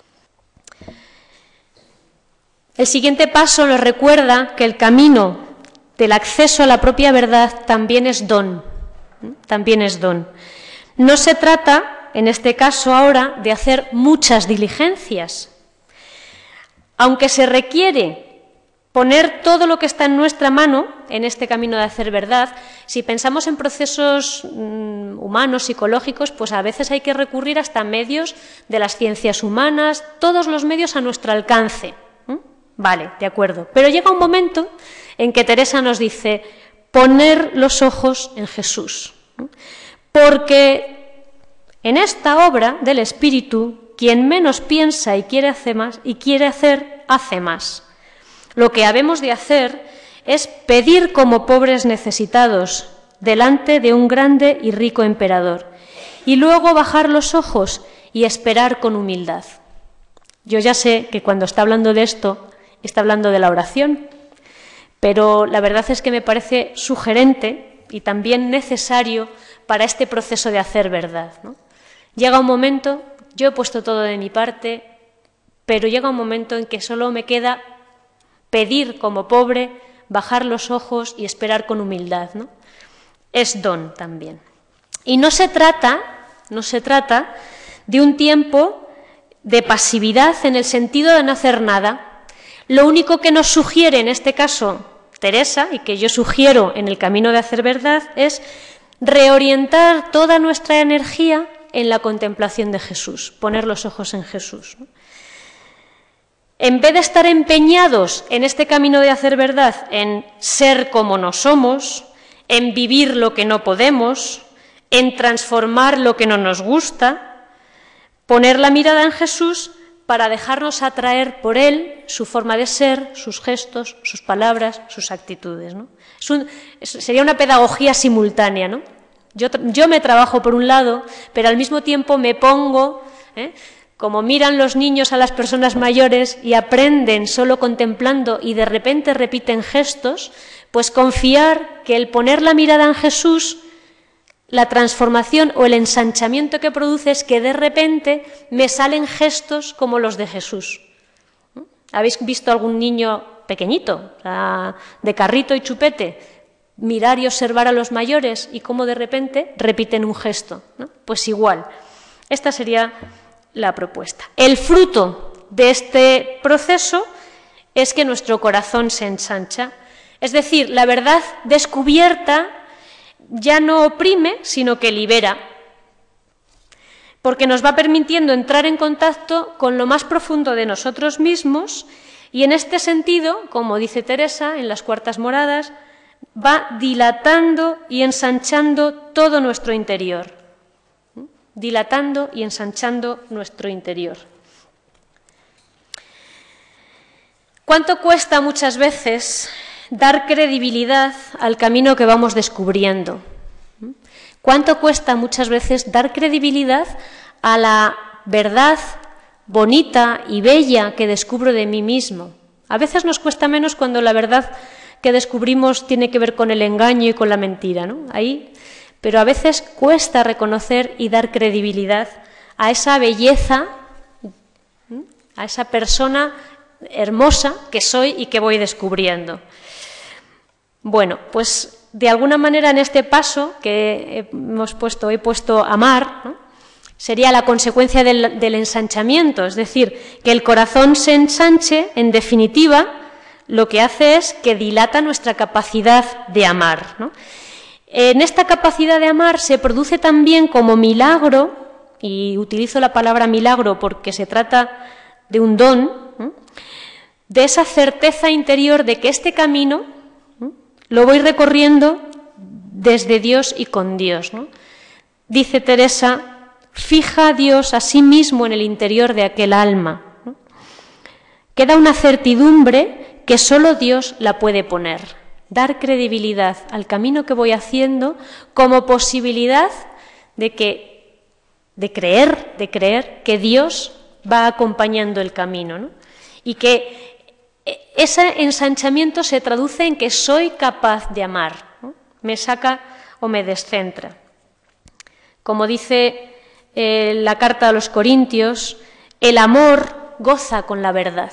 El siguiente paso nos recuerda que el camino del acceso a la propia verdad también es don. También es don. No se trata, en este caso ahora, de hacer muchas diligencias. Aunque se requiere poner todo lo que está en nuestra mano en este camino de hacer verdad, si pensamos en procesos humanos, psicológicos, pues a veces hay que recurrir hasta medios de las ciencias humanas, todos los medios a nuestro alcance. Vale, de acuerdo. Pero llega un momento en que Teresa nos dice, poner los ojos en Jesús. Porque en esta obra del Espíritu, quien menos piensa y quiere hacer, hace más. Lo que habemos de hacer es pedir como pobres necesitados delante de un grande y rico emperador, y luego bajar los ojos y esperar con humildad. Yo ya sé que cuando está hablando de esto, está hablando de la oración, pero la verdad es que me parece sugerente y también necesario para este proceso de hacer verdad, ¿no? Llega un momento, yo he puesto todo de mi parte, pero llega un momento en que solo me queda pedir como pobre, bajar los ojos y esperar con humildad, ¿no? Es don también. Y no se trata de un tiempo de pasividad en el sentido de no hacer nada. Lo único que nos sugiere en este caso Teresa, y que yo sugiero en el camino de hacer verdad, es reorientar toda nuestra energía en la contemplación de Jesús, poner los ojos en Jesús, ¿no? en vez de estar empeñados en este camino de hacer verdad, en ser como no somos, en vivir lo que no podemos, en transformar lo que no nos gusta, poner la mirada en Jesús para dejarnos atraer por Él, su forma de ser, sus gestos, sus palabras, sus actitudes, ¿no? Sería una pedagogía simultánea, ¿no? Yo me trabajo por un lado, pero al mismo tiempo me pongo, como miran los niños a las personas mayores y aprenden solo contemplando y de repente repiten gestos, pues confiar que el poner la mirada en Jesús, la transformación o el ensanchamiento que produce es que de repente me salen gestos como los de Jesús. ¿Habéis visto algún niño pequeñito, de carrito y chupete, mirar y observar a los mayores y cómo de repente repiten un gesto, ¿no? Pues igual, esta sería la propuesta. El fruto de este proceso es que nuestro corazón se ensancha, es decir, la verdad descubierta ya no oprime, sino que libera, porque nos va permitiendo entrar en contacto con lo más profundo de nosotros mismos y en este sentido, como dice Teresa en las Cuartas Moradas, va dilatando y ensanchando todo nuestro interior, dilatando y ensanchando nuestro interior. ¿Cuánto cuesta muchas veces dar credibilidad al camino que vamos descubriendo? ¿Cuánto cuesta muchas veces dar credibilidad a la verdad bonita y bella que descubro de mí mismo? A veces nos cuesta menos cuando la verdad que descubrimos tiene que ver con el engaño y con la mentira, ¿no? Pero a veces cuesta reconocer y dar credibilidad a esa belleza, a esa persona hermosa que soy y que voy descubriendo. Bueno, pues de alguna manera en este paso que he puesto amar, ¿no? Sería la consecuencia del ensanchamiento, es decir, que el corazón se ensanche, en definitiva, lo que hace es que dilata nuestra capacidad de amar, ¿no? En esta capacidad de amar se produce también como milagro, y utilizo la palabra milagro porque se trata de un don, ¿no? De esa certeza interior de que este camino lo voy recorriendo desde Dios y con Dios, ¿no? Dice Teresa, fija a Dios a sí mismo en el interior de aquel alma, ¿no? Queda una certidumbre que solo Dios la puede poner, dar credibilidad al camino que voy haciendo como posibilidad de creer que Dios va acompañando el camino, ¿no? Y que ese ensanchamiento se traduce en que soy capaz de amar, ¿no? Me saca o me descentra. Como dice la carta a los Corintios, el amor goza con la verdad.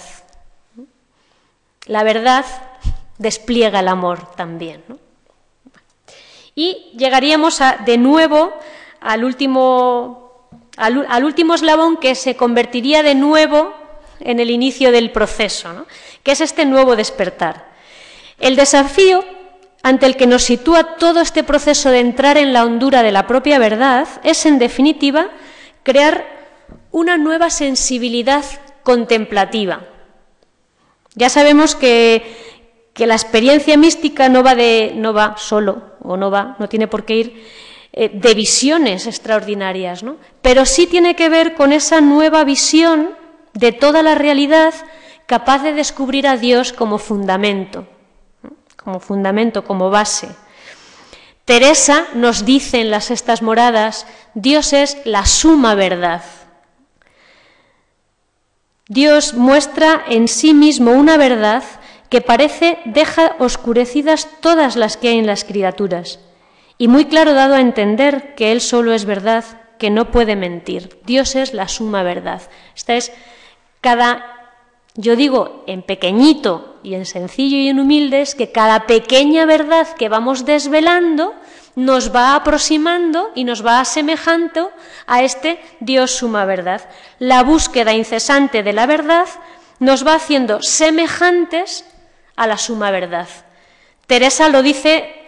La verdad despliega el amor también, ¿no? Y llegaríamos de nuevo al último eslabón que se convertiría de nuevo en el inicio del proceso, ¿no? Que es este nuevo despertar. El desafío ante el que nos sitúa todo este proceso de entrar en la hondura de la propia verdad es, en definitiva, crear una nueva sensibilidad contemplativa. Ya sabemos que la experiencia mística no tiene por qué ir de visiones extraordinarias, ¿no? Pero sí tiene que ver con esa nueva visión de toda la realidad capaz de descubrir a Dios como fundamento, como base. Teresa nos dice en las Sextas Moradas, Dios es la suma verdad. Dios muestra en sí mismo una verdad que parece deja oscurecidas todas las que hay en las criaturas y muy claro dado a entender que Él solo es verdad, que no puede mentir. Dios es la suma verdad. Esta es yo digo en pequeñito y en sencillo y en humilde, es que cada pequeña verdad que vamos desvelando nos va aproximando y nos va asemejando a este Dios suma verdad. La búsqueda incesante de la verdad nos va haciendo semejantes a la suma verdad. Teresa lo dice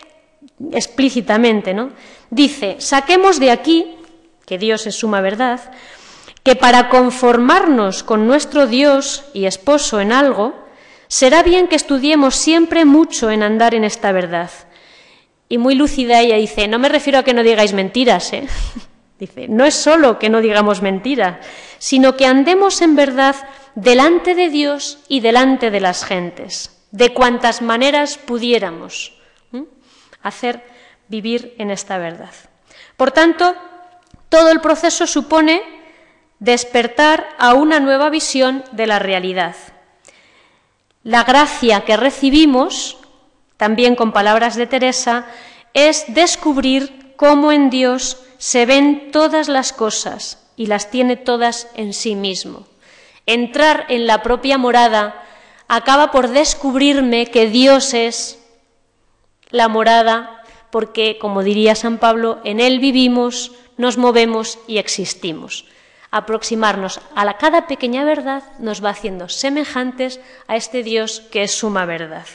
explícitamente, ¿no? Dice, saquemos de aquí, que Dios es suma verdad, que para conformarnos con nuestro Dios y esposo en algo, será bien que estudiemos siempre mucho en andar en esta verdad. Y muy lúcida ella dice, no me refiero a que no digáis mentiras, ¿eh? Dice, no es solo que no digamos mentiras, sino que andemos en verdad delante de Dios y delante de las gentes, de cuantas maneras pudiéramos hacer vivir en esta verdad. Por tanto, todo el proceso supone despertar a una nueva visión de la realidad. La gracia que recibimos, también con palabras de Teresa, es descubrir cómo en Dios se ven todas las cosas y las tiene todas en sí mismo. Entrar en la propia morada acaba por descubrirme que Dios es la morada, porque, como diría San Pablo, en Él vivimos, nos movemos y existimos. Aproximarnos a cada pequeña verdad nos va haciendo semejantes a este Dios que es suma verdad.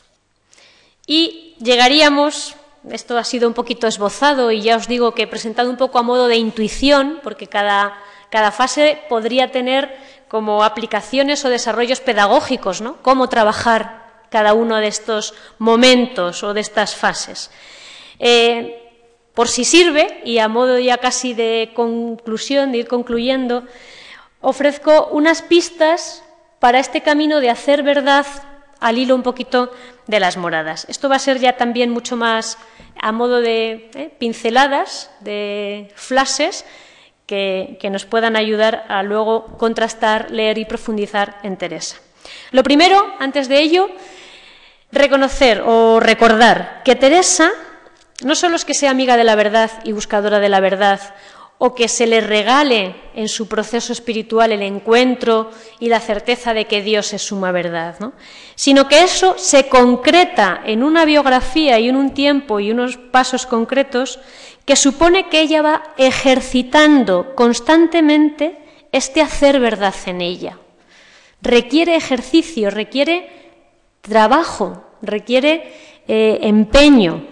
Y llegaríamos, esto ha sido un poquito esbozado y ya os digo que he presentado un poco a modo de intuición, porque cada fase podría tener como aplicaciones o desarrollos pedagógicos, ¿no? Cómo trabajar cada uno de estos momentos o de estas fases. Por si sirve, y a modo ya casi de conclusión, de ir concluyendo, ofrezco unas pistas para este camino de hacer verdad al hilo un poquito de las moradas. Esto va a ser ya también mucho más a modo de pinceladas, de flashes, que nos puedan ayudar a luego contrastar, leer y profundizar en Teresa. Lo primero, antes de ello, reconocer o recordar que Teresa no solo es que sea amiga de la verdad y buscadora de la verdad, o que se le regale en su proceso espiritual el encuentro y la certeza de que Dios es suma verdad, ¿no? Sino que eso se concreta en una biografía y en un tiempo y unos pasos concretos que supone que ella va ejercitando constantemente este hacer verdad en ella. Requiere ejercicio, requiere trabajo, requiere empeño.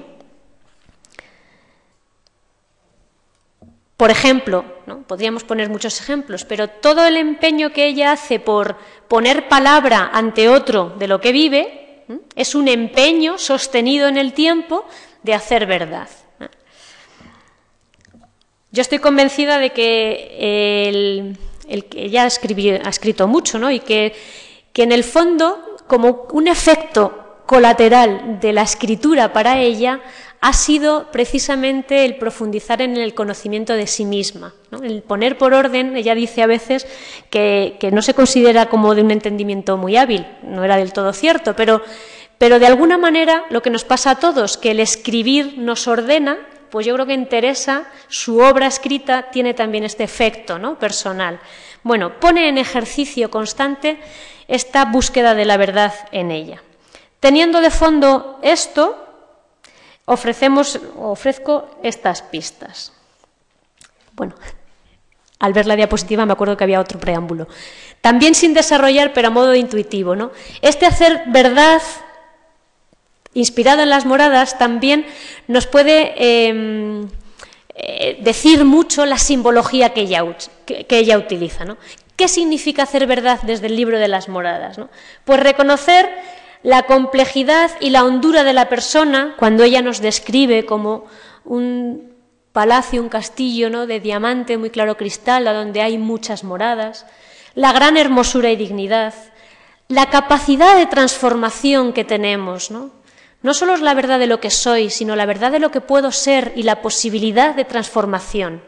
Por ejemplo, ¿no? Podríamos poner muchos ejemplos, pero todo el empeño que ella hace por poner palabra ante otro de lo que vive, es un empeño sostenido en el tiempo de hacer verdad. Yo estoy convencida de que el que ella ha escrito mucho, ¿no? Y que en el fondo, como un efecto colateral de la escritura para ella, ha sido precisamente el profundizar en el conocimiento de sí misma, ¿no? El poner por orden. Ella dice a veces que no se considera como de un entendimiento muy hábil, no era del todo cierto, pero de alguna manera lo que nos pasa a todos, que el escribir nos ordena, pues yo creo que en Teresa su obra escrita tiene también este efecto, ¿no? Personal. Bueno, pone en ejercicio constante esta búsqueda de la verdad en ella. Teniendo de fondo esto, ofrezco estas pistas. Bueno, al ver la diapositiva me acuerdo que había otro preámbulo. También sin desarrollar, pero a modo de intuitivo, ¿no? Este hacer verdad, inspirado en las moradas, también nos puede decir mucho la simbología que ella utiliza, ¿no? ¿Qué significa hacer verdad desde el libro de las moradas, ¿no? Pues reconocer la complejidad y la hondura de la persona cuando ella nos describe como un palacio, un castillo, ¿no? De diamante, muy claro cristal, a donde hay muchas moradas, la gran hermosura y dignidad, la capacidad de transformación que tenemos, ¿no? No solo es la verdad de lo que soy, sino la verdad de lo que puedo ser y la posibilidad de transformación.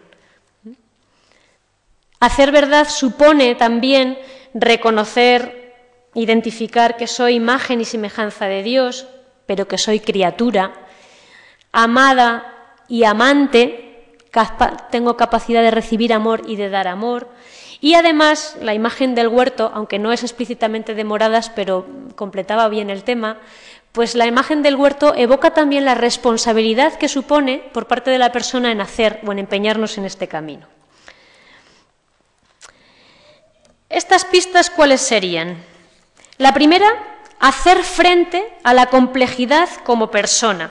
Hacer verdad supone también reconocer, identificar que soy imagen y semejanza de Dios, pero que soy criatura, amada y amante, tengo capacidad de recibir amor y de dar amor. Y además, la imagen del huerto, aunque no es explícitamente de moradas, pero completaba bien el tema, pues la imagen del huerto evoca también la responsabilidad que supone por parte de la persona en hacer o en empeñarnos en este camino. ¿Estas pistas cuáles serían? La primera, hacer frente a la complejidad como persona.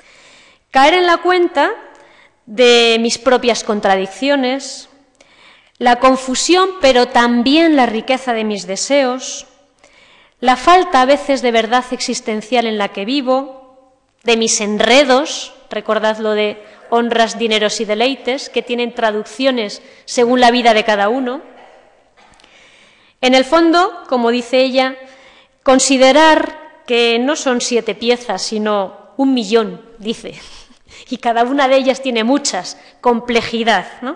Caer en la cuenta de mis propias contradicciones, la confusión, pero también la riqueza de mis deseos, la falta a veces de verdad existencial en la que vivo, de mis enredos, recordad lo de honras, dineros y deleites, que tienen traducciones según la vida de cada uno. En el fondo, como dice ella, considerar que no son 7 piezas, sino 1.000.000, dice, y cada una de ellas tiene muchas, complejidad, ¿no?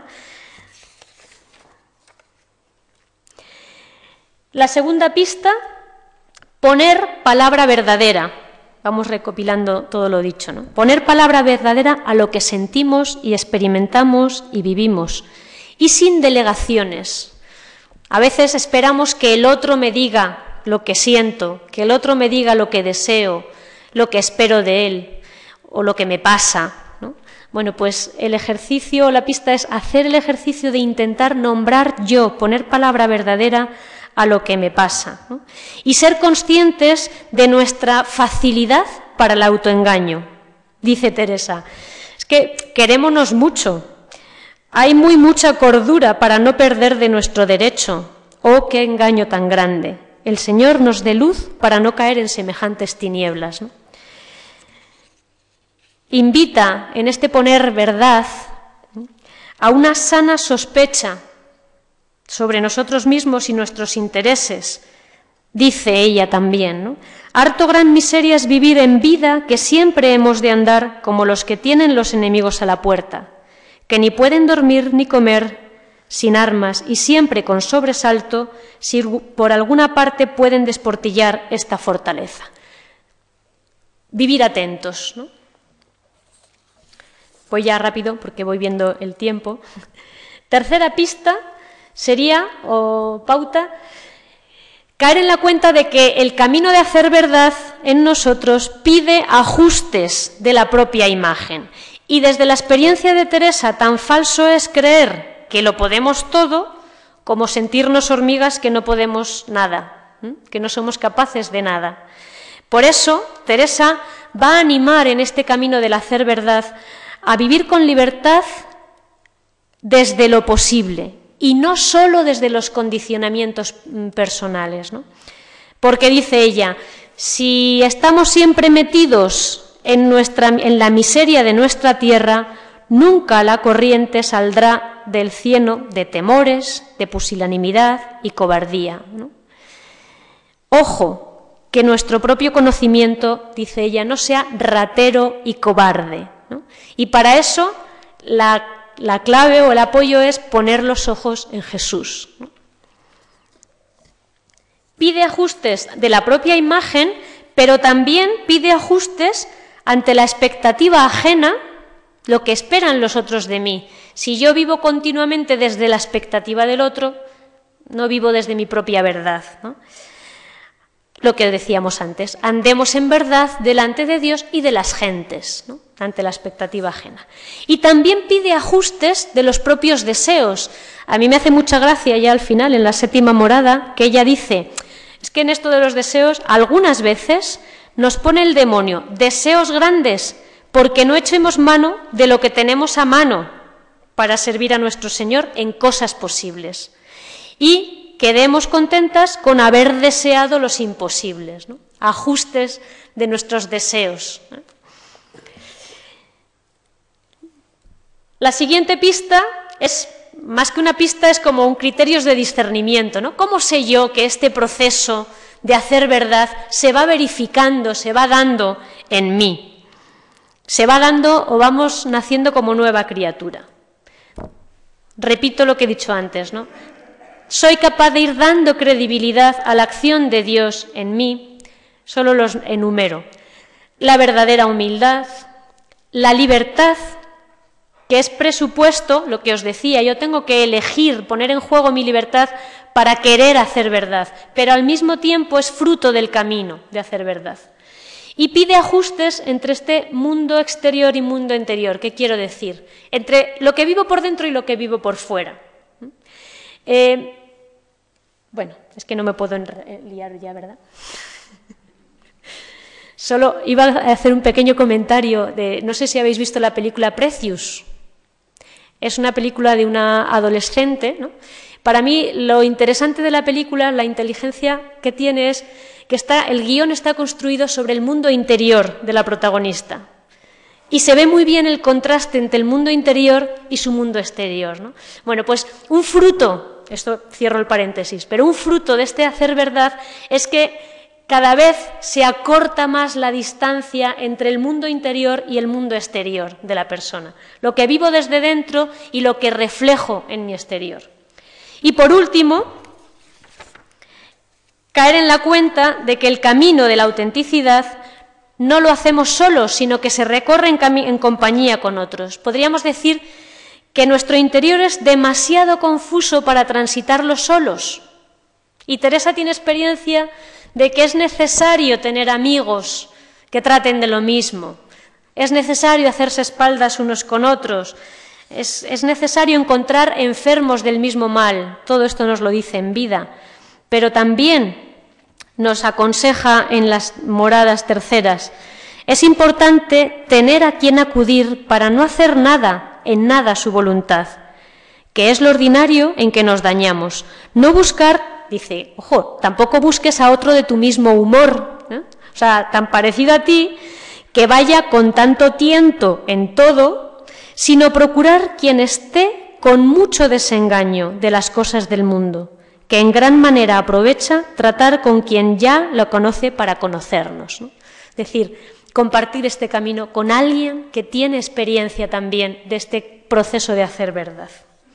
La segunda pista, poner palabra verdadera. Vamos recopilando todo lo dicho, ¿no? Poner palabra verdadera a lo que sentimos y experimentamos y vivimos, y sin delegaciones. A veces esperamos que el otro me diga lo que siento, que el otro me diga lo que deseo, lo que espero de él o lo que me pasa, ¿no? Bueno, pues el ejercicio, la pista es hacer el ejercicio de intentar nombrar yo, poner palabra verdadera a lo que me pasa, ¿no? Y ser conscientes de nuestra facilidad para el autoengaño. Dice Teresa, es que querémonos mucho. Hay mucha cordura para no perder de nuestro derecho. ¡Oh, qué engaño tan grande! El Señor nos dé luz para no caer en semejantes tinieblas, ¿no? Invita en este poner verdad, ¿no?, a una sana sospecha sobre nosotros mismos y nuestros intereses. Dice ella también, ¿no? Harto gran miseria es vivir en vida que siempre hemos de andar como los que tienen los enemigos a la puerta, que ni pueden dormir ni comer sin armas y siempre con sobresalto si por alguna parte pueden desportillar esta fortaleza. Vivir atentos, ¿no? Voy ya rápido porque voy viendo el tiempo. Tercera pista sería, o pauta, caer en la cuenta de que el camino de hacer verdad en nosotros pide ajustes de la propia imagen. Y desde la experiencia de Teresa, tan falso es creer que lo podemos todo como sentirnos hormigas que no podemos nada, que no somos capaces de nada. Por eso, Teresa va a animar en este camino del hacer verdad a vivir con libertad desde lo posible y no solo desde los condicionamientos personales, ¿no? Porque dice ella, si estamos siempre metidos en la miseria de nuestra tierra, nunca la corriente saldrá del cieno de temores, de pusilanimidad y cobardía, ¿no? Ojo, que nuestro propio conocimiento, dice ella, no sea ratero y cobarde, ¿no? Y para eso la clave o el apoyo es poner los ojos en Jesús, ¿no? Pide ajustes de la propia imagen, pero también pide ajustes ante la expectativa ajena, lo que esperan los otros de mí. Si yo vivo continuamente desde la expectativa del otro, no vivo desde mi propia verdad, ¿no? Lo que decíamos antes, andemos en verdad delante de Dios y de las gentes, ¿no?, ante la expectativa ajena. Y también pide ajustes de los propios deseos. A mí me hace mucha gracia ya al final, en la 7ª morada, que ella dice, es que en esto de los deseos, algunas veces nos pone el demonio deseos grandes porque no echemos mano de lo que tenemos a mano para servir a nuestro Señor en cosas posibles. Y quedemos contentas con haber deseado los imposibles, ¿no? Ajustes de nuestros deseos, ¿no? La siguiente pista es, más que una pista, es como un criterios de discernimiento, ¿no? ¿Cómo sé yo que este proceso de hacer verdad se va verificando, se va dando en mí? Se va dando o vamos naciendo como nueva criatura. Repito lo que he dicho antes, ¿no? Soy capaz de ir dando credibilidad a la acción de Dios en mí, solo los enumero. La verdadera humildad, la libertad, que es presupuesto, lo que os decía, yo tengo que elegir, poner en juego mi libertad para querer hacer verdad, pero al mismo tiempo es fruto del camino de hacer verdad. Y pide ajustes entre este mundo exterior y mundo interior. ¿Qué quiero decir? Entre lo que vivo por dentro y lo que vivo por fuera. Bueno, es que no me puedo liar ya, ¿verdad? Solo iba a hacer un pequeño comentario de, no sé si habéis visto la película Precious. Es una película de una adolescente, ¿no? Para mí, lo interesante de la película, la inteligencia que tiene es que el guión está construido sobre el mundo interior de la protagonista. Y se ve muy bien el contraste entre el mundo interior y su mundo exterior, ¿no? Bueno, pues un fruto, esto cierro el paréntesis, pero un fruto de este hacer verdad es que cada vez se acorta más la distancia entre el mundo interior y el mundo exterior de la persona, lo que vivo desde dentro y lo que reflejo en mi exterior. Y por último, caer en la cuenta de que el camino de la autenticidad no lo hacemos solos, sino que se recorre en compañía con otros. Podríamos decir que nuestro interior es demasiado confuso para transitarlo solos. Y Teresa tiene experiencia de que es necesario tener amigos que traten de lo mismo, es necesario hacerse espaldas unos con otros, es necesario encontrar enfermos del mismo mal, todo esto nos lo dice en Vida, pero también nos aconseja en las moradas terceras. Es importante tener a quien acudir para no hacer nada, en nada su voluntad, que es lo ordinario en que nos dañamos, no buscar. Dice, ojo, tampoco busques a otro de tu mismo humor, ¿no? O sea, tan parecido a ti, que vaya con tanto tiento en todo, sino procurar quien esté con mucho desengaño de las cosas del mundo, que en gran manera aprovecha tratar con quien ya lo conoce para conocernos, ¿no? Es decir, compartir este camino con alguien que tiene experiencia también de este proceso de hacer verdad.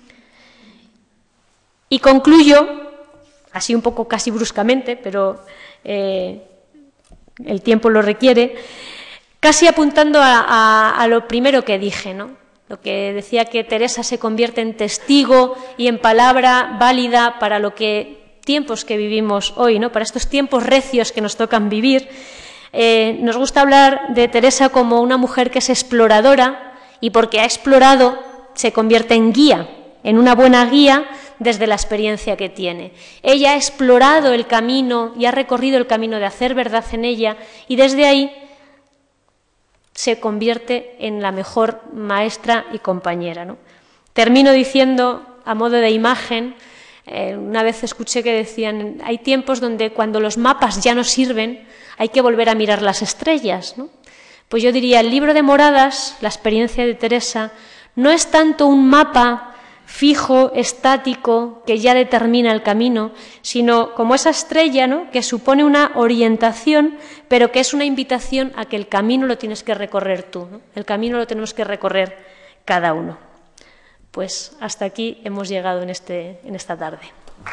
Y concluyo, así un poco casi bruscamente, pero el tiempo lo requiere, casi apuntando a lo primero que dije, ¿no? Lo que decía que Teresa se convierte en testigo y en palabra válida para tiempos que vivimos hoy, ¿no? Para estos tiempos recios que nos tocan vivir. Nos gusta hablar de Teresa como una mujer que es exploradora y porque ha explorado se convierte en guía, en una buena guía desde la experiencia que tiene. Ella ha explorado el camino y ha recorrido el camino de hacer verdad en ella y desde ahí se convierte en la mejor maestra y compañera, ¿no? Termino diciendo, a modo de imagen, una vez escuché que decían, hay tiempos donde cuando los mapas ya no sirven, hay que volver a mirar las estrellas, ¿no? Pues yo diría, el libro de Moradas, la experiencia de Teresa, no es tanto un mapa fijo, estático, que ya determina el camino, sino como esa estrella, ¿no?, que supone una orientación, pero que es una invitación a que el camino lo tienes que recorrer tú, ¿no? El camino lo tenemos que recorrer cada uno. Pues hasta aquí hemos llegado en esta tarde.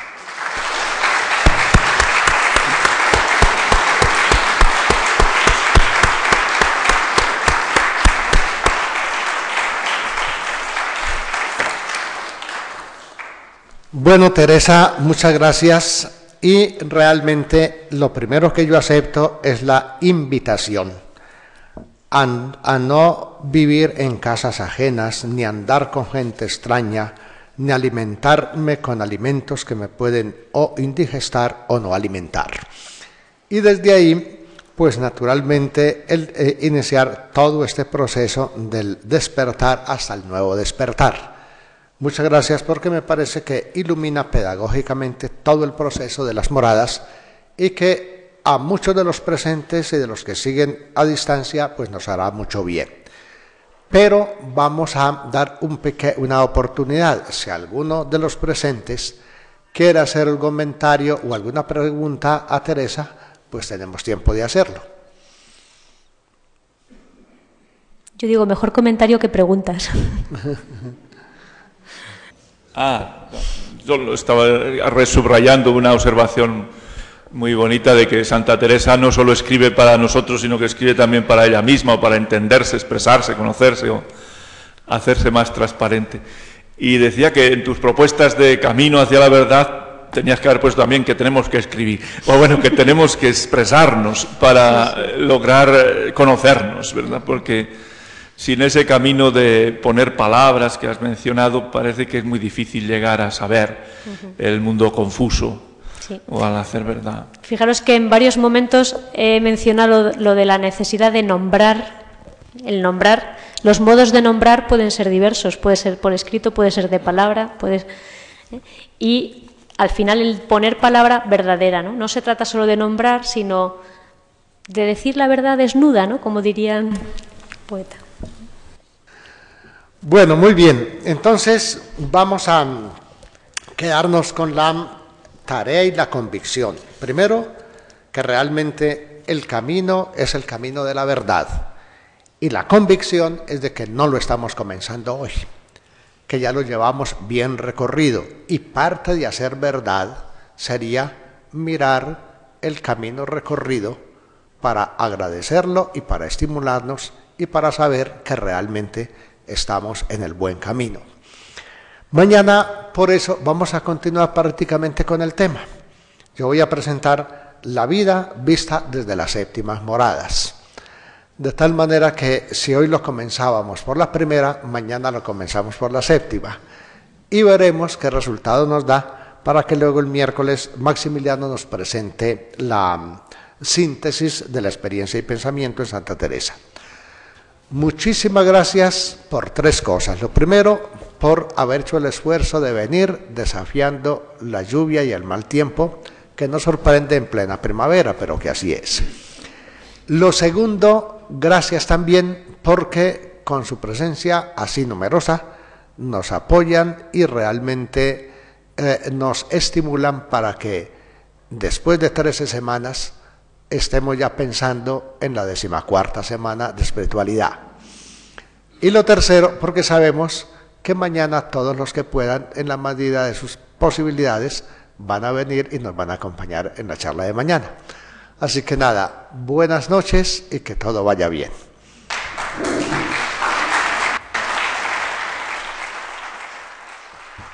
Bueno, Teresa, muchas gracias y realmente lo primero que yo acepto es la invitación a no vivir en casas ajenas, ni andar con gente extraña, ni alimentarme con alimentos que me pueden o indigestar o no alimentar. Y desde ahí, pues naturalmente, iniciar todo este proceso del despertar hasta el nuevo despertar. Muchas gracias porque me parece que ilumina pedagógicamente todo el proceso de las moradas y que a muchos de los presentes y de los que siguen a distancia pues nos hará mucho bien. Pero vamos a dar una oportunidad. Si alguno de los presentes quiere hacer un comentario o alguna pregunta a Teresa, pues tenemos tiempo de hacerlo. Yo digo, mejor comentario que preguntas. Yo lo estaba resubrayando una observación muy bonita de que Santa Teresa no solo escribe para nosotros, sino que escribe también para ella misma, o para entenderse, expresarse, conocerse o hacerse más transparente. Y decía que en tus propuestas de camino hacia la verdad tenías que haber puesto también que tenemos que escribir, o bueno, que tenemos que expresarnos para lograr conocernos, ¿verdad? Porque sin ese camino de poner palabras que has mencionado, parece que es muy difícil llegar a saber el mundo confuso, sí, o al hacer verdad. Fijaros que en varios momentos he mencionado lo de la necesidad de nombrar El nombrar, los modos de nombrar pueden ser diversos, puede ser por escrito, puede ser de palabra, y al final el poner palabra verdadera, ¿no? No se trata solo de nombrar, sino de decir la verdad desnuda, ¿no? Como dirían poeta. Bueno, muy bien. Entonces vamos a quedarnos con la tarea y la convicción. Primero, que realmente el camino es el camino de la verdad. Y la convicción es de que no lo estamos comenzando hoy, que ya lo llevamos bien recorrido. Y parte de hacer verdad sería mirar el camino recorrido para agradecerlo y para estimularnos y para saber que realmente estamos en el buen camino. Mañana, por eso, vamos a continuar prácticamente con el tema. Yo voy a presentar la vida vista desde las séptimas moradas. De tal manera que si hoy lo comenzábamos por la primera, mañana lo comenzamos por la séptima. Y veremos qué resultado nos da para que luego el miércoles Maximiliano nos presente la síntesis de la experiencia y pensamiento en Santa Teresa. Muchísimas gracias por tres cosas. Lo primero, por haber hecho el esfuerzo de venir desafiando la lluvia y el mal tiempo, que nos sorprende en plena primavera, pero que así es. Lo segundo, gracias también porque con su presencia así numerosa nos apoyan y realmente nos estimulan para que después de 13 semanas estemos ya pensando en la 14ª semana de espiritualidad. Y lo tercero, porque sabemos que mañana todos los que puedan, en la medida de sus posibilidades, van a venir y nos van a acompañar en la charla de mañana. Así que nada, buenas noches y que todo vaya bien.